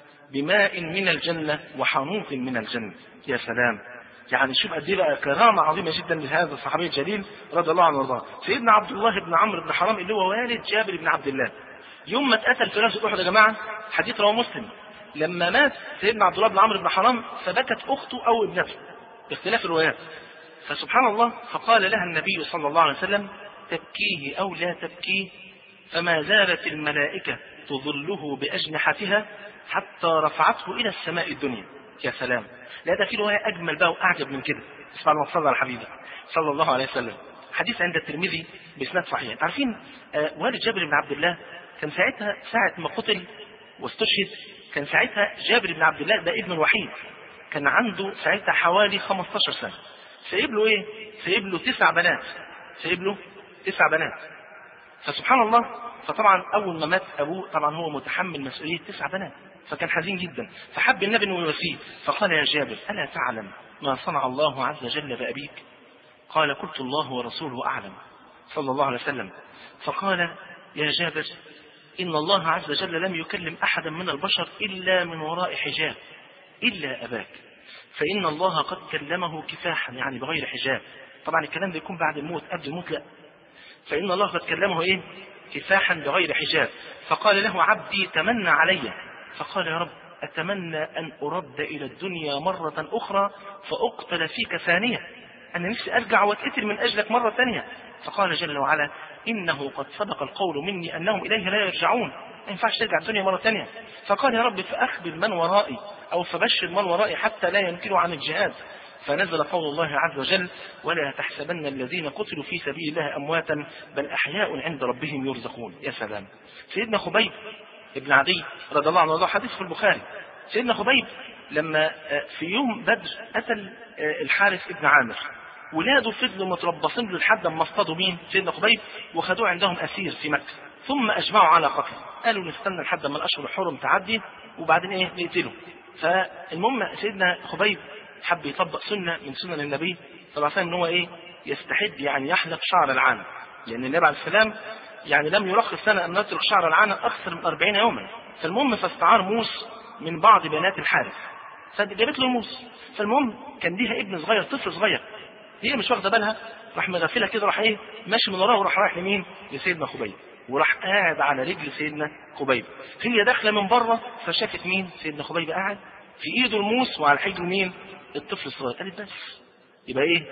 بماء من الجنة وحنوط من الجنة. يا سلام، يعني شوف قد ايه بقى كرامة عظيمة جدا لهذا الصحابي الجليل رضي الله عنه وارضاه. سيدنا عبد الله بن عمرو بن حرام اللي هو والد جابر بن عبد الله، يوم ما اتقتل في غزوة أحد يا جماعة، حديث رواه مسلم، لما مات سيدنا عبد الله بن عمرو بن حرام فبكت أخته أو ابنته باختلاف الروايات. فسبحان الله، فقال لها النبي صلى الله عليه وسلم: تبكيه أو لا تبكيه؟ فما زالت الملائكة تظله بأجنحتها حتى رفعته إلى السماء الدنيا. يا سلام، لا ده في رواية أجمل بقى وأعجب من كده. اسمع ما صلى على حبيبه صلى الله عليه وسلم، حديث عند الترمذي بإسناد صحيح. عارفين آه والد جابر بن عبد الله كان ساعتها ساعة ما قتل واستشهد، كان ساعتها جابر بن عبد الله ده ابنه الوحيد، كان عنده ساعتها حوالي خمستاشر سنة. سيب له ايه؟ سيب له تسع بنات، سيب له تسع بنات. فسبحان الله، فطبعا اول ما مات ابوه طبعا هو متحمل مسؤولية تسع بنات، فكان حزين جدا، فحب النبي انه يواسيه، فقال: يا جابر، الا تعلم ما صنع الله عز وجل بأبيك؟ قال: قلت: الله ورسوله اعلم، صلى الله عليه وسلم. فقال: يا جابر، إن الله عز وجل لم يكلم أحدا من البشر إلا من وراء حجاب إلا أباك، فإن الله قد كلمه كفاحا، يعني بغير حجاب. طبعا الكلام ده يكون بعد الموت، قبل الموت لا. فإن الله قد كلمه إيه؟ كفاحا بغير حجاب. فقال له: عبدي تمنى علي. فقال: يا رب، أتمنى أن أرد إلى الدنيا مرة أخرى فأقتل فيك ثانية، أنا نفسي أرجع وأتقتل من أجلك مرة ثانية. فقال جل وعلا: إنه قد سبق القول مني أنهم إليه لا يرجعون، ما ينفعش ترجع الدنيا مرة ثانية. فقال: يا رب، فأخبر من ورائي أو فبشر من ورائي حتى لا ينكروا عن الجهاد. فنزل قول الله عز وجل: ولا تحسبن الذين قتلوا في سبيل الله أمواتا بل أحياء عند ربهم يرزقون. يا سلام. سيدنا خبيب ابن عدي رضي الله عنه، حديث في البخاري، سيدنا خبيب لما في يوم بدر قتل الحارث ابن عامر، ولاده فضلوا متربصين لحد ما اصطادوا مين؟ سيدنا خبيب، وخدوه عندهم أسير في مكة، ثم أجمعوا على قتله، قالوا نستنى لحد ما الأشهر الحرم تعدي وبعدين إيه نقتله. فالمهم سيدنا خبيب حب يطبق سنة من سنن النبي صلى الله عليه وسلم، إن هو إيه يستحد يعني يحلق شعر العانة، لأن النبي عليه السلام يعني لم يرخص لنا أن نترك شعر العانة أكثر من أربعين يوما. فالمهم فاستعار موس من بعض بنات الحارث، فجابت له موس. فالمهم كان ليها ابن صغير، طفل صغير، هي مش واخده بالها، راح مغفله كده، راح ايه ماشي من وراه، وراح رايح لمين؟ لسيدنا خبيب، وراح قاعد على رجل سيدنا خبيب. هي داخله من بره فشافت مين؟ سيدنا خبيب قاعد في ايده الموس وعلى حجره مين؟ الطفل الصغير. قالت بس يبقى ايه؟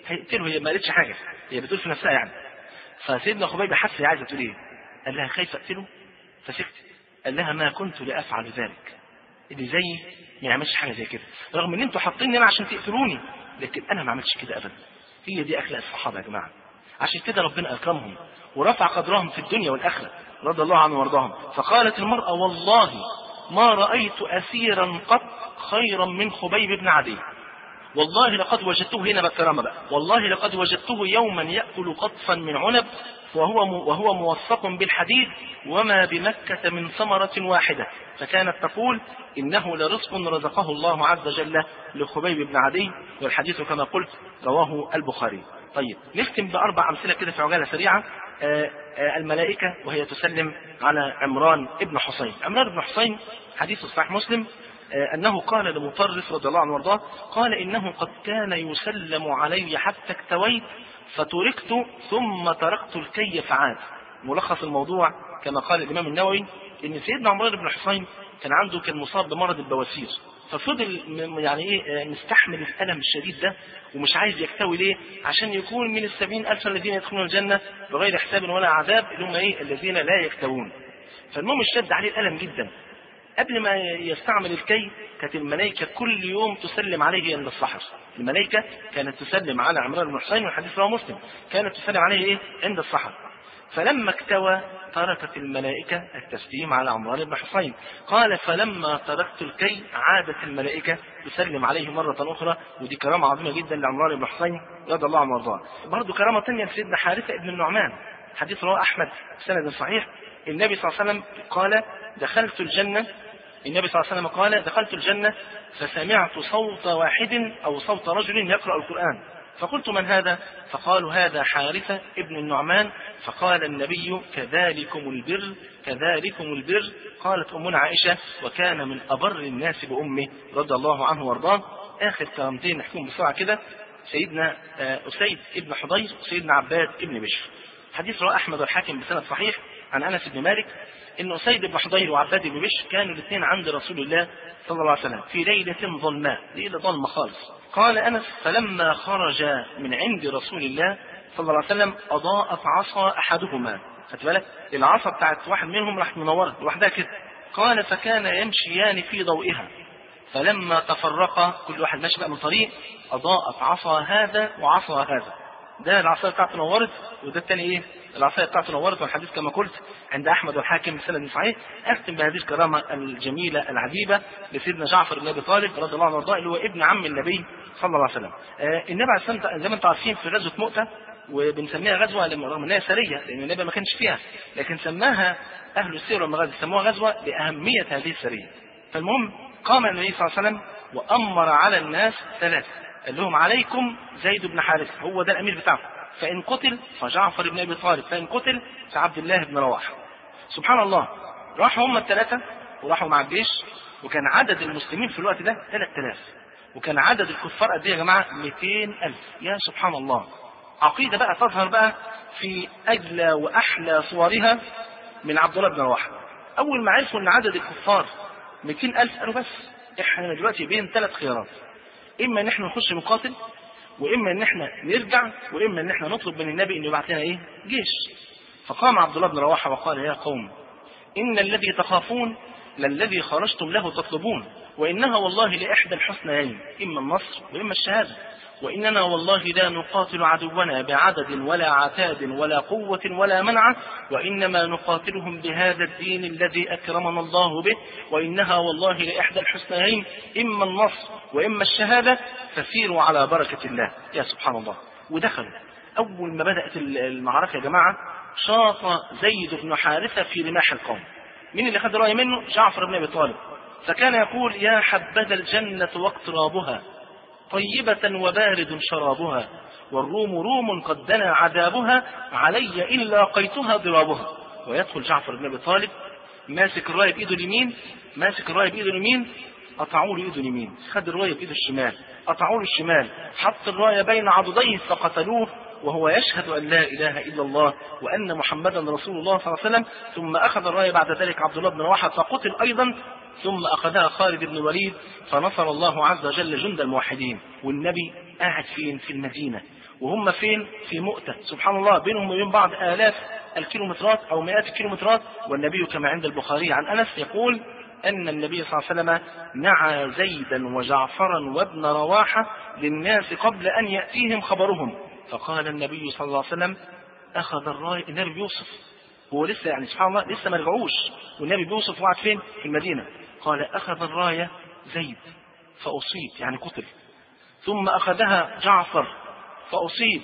هيقتله، هي ما قالتش حاجه، هي بتقول في نفسها يعني. فسيدنا خبيب حس هي عايزه تقول ايه، قال لها خايفه اقتله، فسكت. قال لها ما كنت لافعل ذلك، اللي زيي ما يعملش حاجه زي كده، رغم ان انتوا حاطيني انا عشان تقتلوني، لكن انا ما عملتش كده ابدا. هي دي اخلاق الصحابه يا جماعه، عشان كده ربنا اكرمهم ورفع قدرهم في الدنيا والاخره رضي الله عنهم وارضاهم. فقالت المراه والله ما رايت اسيرا قط خيرا من خبيب بن عدي، والله لقد وجدته، هنا بالكرامه بقى، والله لقد وجدته يوما ياكل قطفا من عنب وهو وهو موثق بالحديد وما بمكة من ثمرة واحدة، فكانت تقول إنه لرزق رزقه الله عز وجل لخبيب بن عدي، والحديث كما قلت رواه البخاري. طيب نختم بأربع أمثلة كده في عجالة سريعة. آآ آآ الملائكة وهي تسلم على عمران ابن حسين. عمران ابن حسين حديث صحيح مسلم أنه قال لمطرف رضي الله عنه وارضاه، قال إنه قد كان يسلم علي حتى اكتويت فتركت ثم تركت الكي فعاد. ملخص الموضوع كما قال الإمام النووي إن سيدنا عمران بن حسين كان عنده كان مصاب بمرض البواسير، ففضل يعني ايه مستحمل الألم الشديد ده ومش عايز يكتوي. ليه؟ عشان يكون من السبعين ألف الذين يدخلون الجنة بغير حساب ولا عذاب، اللي هم ايه الذين لا يكتوون. فالمهم اشتد عليه الألم جدا. قبل ما يستعمل الكي كانت الملائكة كل يوم تسلم عليه عند السحر. الملائكة كانت تسلم على عمران بن حسين، والحديث رواه مسلم، كانت تسلم عليه ايه عند السحر. فلما اكتوى تركت الملائكة التسليم على عمران بن حسين. قال فلما تركت الكي عادت الملائكة تسلم عليه مرة أخرى، ودي كرامة عظيمة جدا لعمران بن حسين رضي الله عنه وارضاه. برضه كرامة ثانية لسيدنا حارثة ابن النعمان، حديث رواه أحمد بسند صحيح. النبي صلى الله عليه وسلم قال دخلت الجنة النبي صلى الله عليه وسلم قال دخلت الجنة فسمعت صوت واحد أو صوت رجل يقرأ القرآن، فقلت من هذا؟ فقالوا هذا حارثة ابن النعمان. فقال النبي كذلكم البر كذلكم البر. قالت أمنا عائشة وكان من أبر الناس بأمه رضي الله عنه وارضاه. آخر كلمتين نحكم بسرعة كده. سيدنا أسيد ابن حضير وسيدنا عباد ابن بشر، حديث رواه أحمد والحاكم بسند صحيح عن أنس بن مالك إن أسيد بن حضير وعباد بن بشر كانوا الاثنين عند رسول الله صلى الله عليه وسلم في ليلة ظلماء، ليلة ظلمة خالص. قال أنس فلما خرج من عند رسول الله صلى الله عليه وسلم أضاءت عصا أحدهما، خدت بالك العصا بتاعت واحد منهم راح منورة لوحدها كده. قال فكان يمشيان في ضوئها، فلما تفرقا كل واحد ماشي بقى من طريق أضاءت عصا هذا وعصا هذا، ده العصاية بتاعته نورت وده الثاني ايه العصاية بتاعته نورت، والحديث كما قلت عند أحمد والحاكم بسند صحيح. أختم بهذه الكرامة الجميلة العجيبة لسيدنا جعفر بن أبي طالب رضي الله عنه وارضاه، اللي هو ابن عم النبي صلى الله عليه وسلم. آه النبي عليه الصلاة والسلام زي ما انتم عارفين في غزوة مؤتة، وبنسميها غزوة رغم انها سرية لأن النبي ما كانش فيها، لكن سماها أهل السير والمغازي سموها غزوة لأهمية هذه السرية. فالمهم قام النبي صلى الله عليه وسلم وأمر على الناس ثلاثة، قال لهم عليكم زيد بن حارثة هو ده الأمير بتاعكم، فإن قتل فجعفر بن أبي طالب، فإن قتل فعبد الله بن رواحة. سبحان الله، راحوا هم الثلاثة وراحوا مع الجيش، وكان عدد المسلمين في الوقت ده ثلاثة آلاف، وكان عدد الكفار قد ايه يا جماعة؟ مئتين ألف. يا سبحان الله، عقيدة بقى تظهر بقى في أجلى وأحلى صورها من عبد الله بن رواحة. أول ما عرفوا أن عدد الكفار مئتين ألف قالوا بس إحنا دلوقتي بين ثلاث خيارات، إما إن إحنا نخش نقاتل، وإما إن إحنا نرجع، وإما إن إحنا نطلب من النبي إنه يبعث لنا إيه؟ جيش. فقام عبد الله بن رواحة وقال يا قوم إن الذي تخافون للذي خرجتم له تطلبون، وإنها والله لإحدى الحسنيين، إما النصر وإما الشهادة، وإننا والله لا نقاتل عدونا بعدد ولا عتاد ولا قوة ولا منعة، وإنما نقاتلهم بهذا الدين الذي أكرمنا الله به، وإنها والله لإحدى الحسنيين إما النصر وإما الشهادة، فسيروا على بركة الله. يا سبحان الله. ودخلوا أول ما بدأت المعركة يا جماعة شاط زيد بن حارثة في رماح القوم. مين اللي خد رأي منه؟ جعفر بن أبي طالب. فكان يقول يا حبذا الجنة واقترابها طيبة وبارد شرابها، والروم روم قد دنا عذابها، علي إن لاقيتها ضرابها. ويدخل جعفر بن أبي طالب ماسك الراية بإيده اليمين، ماسك الراية بإيده اليمين، قطعوا له إيده اليمين، خد الراية بإيده الشمال، قطعوا له الشمال، حط الراية بين عضديه فقتلوه وهو يشهد أن لا إله إلا الله وأن محمدا رسول الله صلى الله عليه وسلم. ثم أخذ الراية بعد ذلك عبد الله بن رواحة فقتل أيضا، ثم أخذها خالد بن الوليد، فنصر الله عز وجل جند الموحدين. والنبي قاعد فين؟ في المدينة، وهم فين؟ في مؤتة، سبحان الله، بينهم وبين بعض آلاف الكيلومترات أو مئات الكيلومترات. والنبي كما عند البخاري عن أنس يقول أن النبي صلى الله عليه وسلم نعى زيدا وجعفرا وابن رواحة للناس قبل أن يأتيهم خبرهم، فقال النبي صلى الله عليه وسلم أخذ الراية. النبي بيوصف، هو لسه يعني سبحان الله لسه ما رجعوش، والنبي بيوصف وقعد فين؟ في المدينة. قال أخذ الراية زيد فأصيب يعني قتل، ثم أخذها جعفر فأصيب،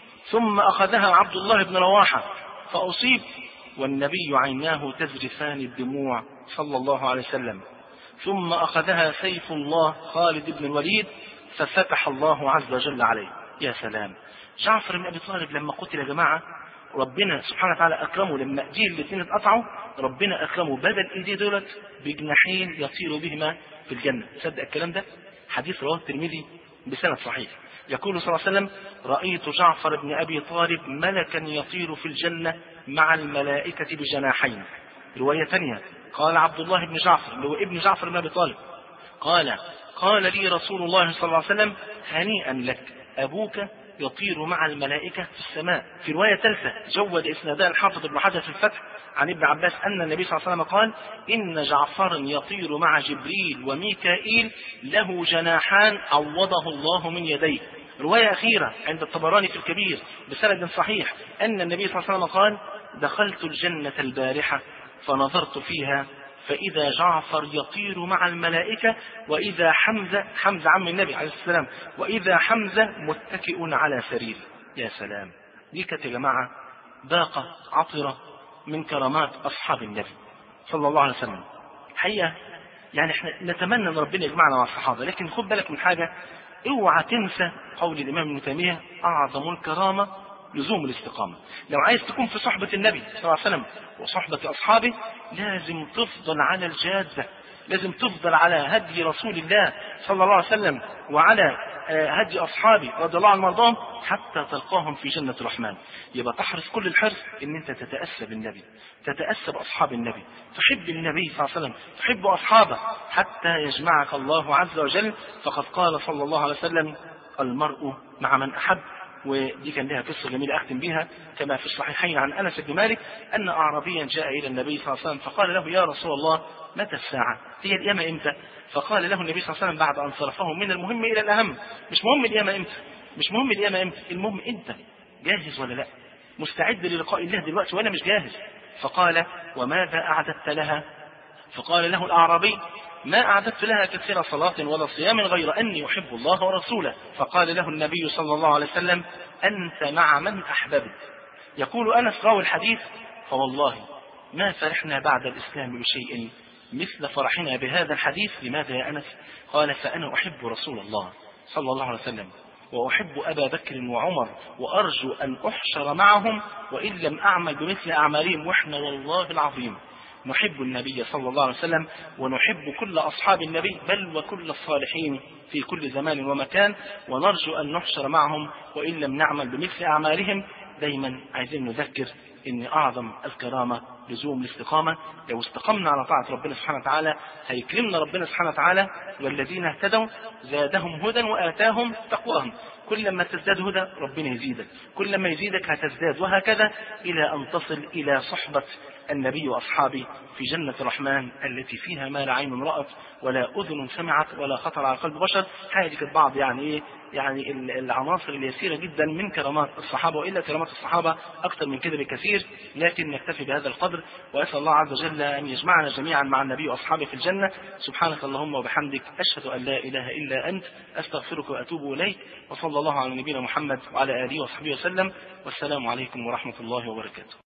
ثم أخذها عبد الله بن رواحة فأصيب، والنبي عيناه تذرفان الدموع صلى الله عليه وسلم، ثم أخذها سيف الله خالد بن الوليد ففتح الله عز وجل عليه. يا سلام. جعفر بن أبي طالب لما قتل يا جماعة ربنا سبحانه وتعالى أكرمه، لما ايديه الاثنين اتقطعوا ربنا أكرمه بدل ايديه دولت بجناحين يطير بهما في الجنة. تصدق الكلام ده؟ حديث رواه الترمذي بسند صحيح. يقول صلى الله عليه وسلم رأيت جعفر بن أبي طالب ملكا يطير في الجنة مع الملائكة بجناحين. رواية ثانية قال عبد الله بن جعفر اللي هو ابن جعفر بن أبي طالب قال قال لي رسول الله صلى الله عليه وسلم هنيئا لك أبوك يطير مع الملائكة في السماء. في رواية ثالثة جود إسنادها الحافظ ابن حجر في الفتح عن ابن عباس أن النبي صلى الله عليه وسلم قال إن جعفرا يطير مع جبريل وميكائيل له جناحان عوضه الله من يديه. رواية أخيرة عند الطبراني في الكبير بسند صحيح أن النبي صلى الله عليه وسلم قال دخلت الجنة البارحة فنظرت فيها فإذا جعفر يطير مع الملائكة وإذا حمزة حمزة عم النبي عليه السلام وإذا حمزة متكئ على سرير. يا سلام. دي كانت يا جماعة باقة عطرة من كرامات أصحاب النبي صلى الله عليه وسلم. حقيقة يعني احنا نتمنى أن ربنا يجمعنا مع الصحابة، لكن خد بالك من حاجة، اوعى تنسى قول الإمام ابن تيمية أعظم الكرامة لزوم الاستقامة. لو عايز تكون في صحبة النبي صلى الله عليه وسلم وصحبة أصحابه لازم تفضل على الجادة، لازم تفضل على هدي رسول الله صلى الله عليه وسلم وعلى هدي أصحابه رضي الله عنهم وارضاهم حتى تلقاهم في جنة الرحمن. يبقى تحرص كل الحرص ان انت تتأسى بالنبي، تتأسى بأصحاب النبي، تحب النبي صلى الله عليه وسلم، تحب أصحابه حتى يجمعك الله عز وجل. فقد قال صلى الله عليه وسلم المرء مع من أحب. ودي كان لها قصة جميلة أختم بها كما في الصحيحين عن أنس بن مالك أن أعرابيا جاء إلى النبي صلى الله عليه وسلم فقال له يا رسول الله متى الساعة؟ هي القيامة إمتى؟ فقال له النبي صلى الله عليه وسلم بعد أن صرفه من المهم إلى الأهم، مش مهم القيامة إمتى، مش مهم القيامة إمتى، المهم أنت جاهز ولا لا؟ مستعد للقاء الله دلوقتي وأنا مش جاهز؟ فقال وماذا أعددت لها؟ فقال له الأعرابي ما أعددت لها كثير صلاة ولا صيام غير أني أحب الله ورسوله. فقال له النبي صلى الله عليه وسلم أنت مع من أحببت. يقول أنس راوي الحديث فوالله ما فرحنا بعد الإسلام بشيء مثل فرحنا بهذا الحديث. لماذا يا أنس؟ قال فأنا أحب رسول الله صلى الله عليه وسلم وأحب أبا بكر وعمر وأرجو أن أحشر معهم وإن لم أعمل بمثل أعمالهم، وإحنا والله العظيم نحب النبي صلى الله عليه وسلم ونحب كل أصحاب النبي بل وكل الصالحين في كل زمان ومكان، ونرجو أن نحشر معهم وإن لم نعمل بمثل أعمالهم. دايما عايزين نذكر إن أعظم الكرامة لزوم الاستقامة. لو استقمنا على طاعة ربنا سبحانه وتعالى هيكرمنا ربنا سبحانه وتعالى. والذين اهتدوا زادهم هدى وآتاهم تقواهم. كل ما تزداد هدى ربنا يزيدك، كل ما يزيدك هتزداد، وهكذا إلى أن تصل إلى صحبة النبي وأصحابه في جنة الرحمن التي فيها ما لا عين رأت ولا أذن سمعت ولا خطر على قلب بشر. هذه كانت بعض يعني إيه يعني العناصر اليسيرة جدا من كرامات الصحابة، وإلا كرامات الصحابة أكثر من كده بكثير، لكن نكتفي بهذا القدر. وأسأل الله عز وجل أن يجمعنا جميعا مع النبي وأصحابه في الجنة. سبحانك اللهم وبحمدك أشهد أن لا إله إلا أنت أستغفرك وأتوب إليك. وصلى الله على نبينا محمد وعلى آله وصحبه وسلم. والسلام عليكم ورحمة الله وبركاته.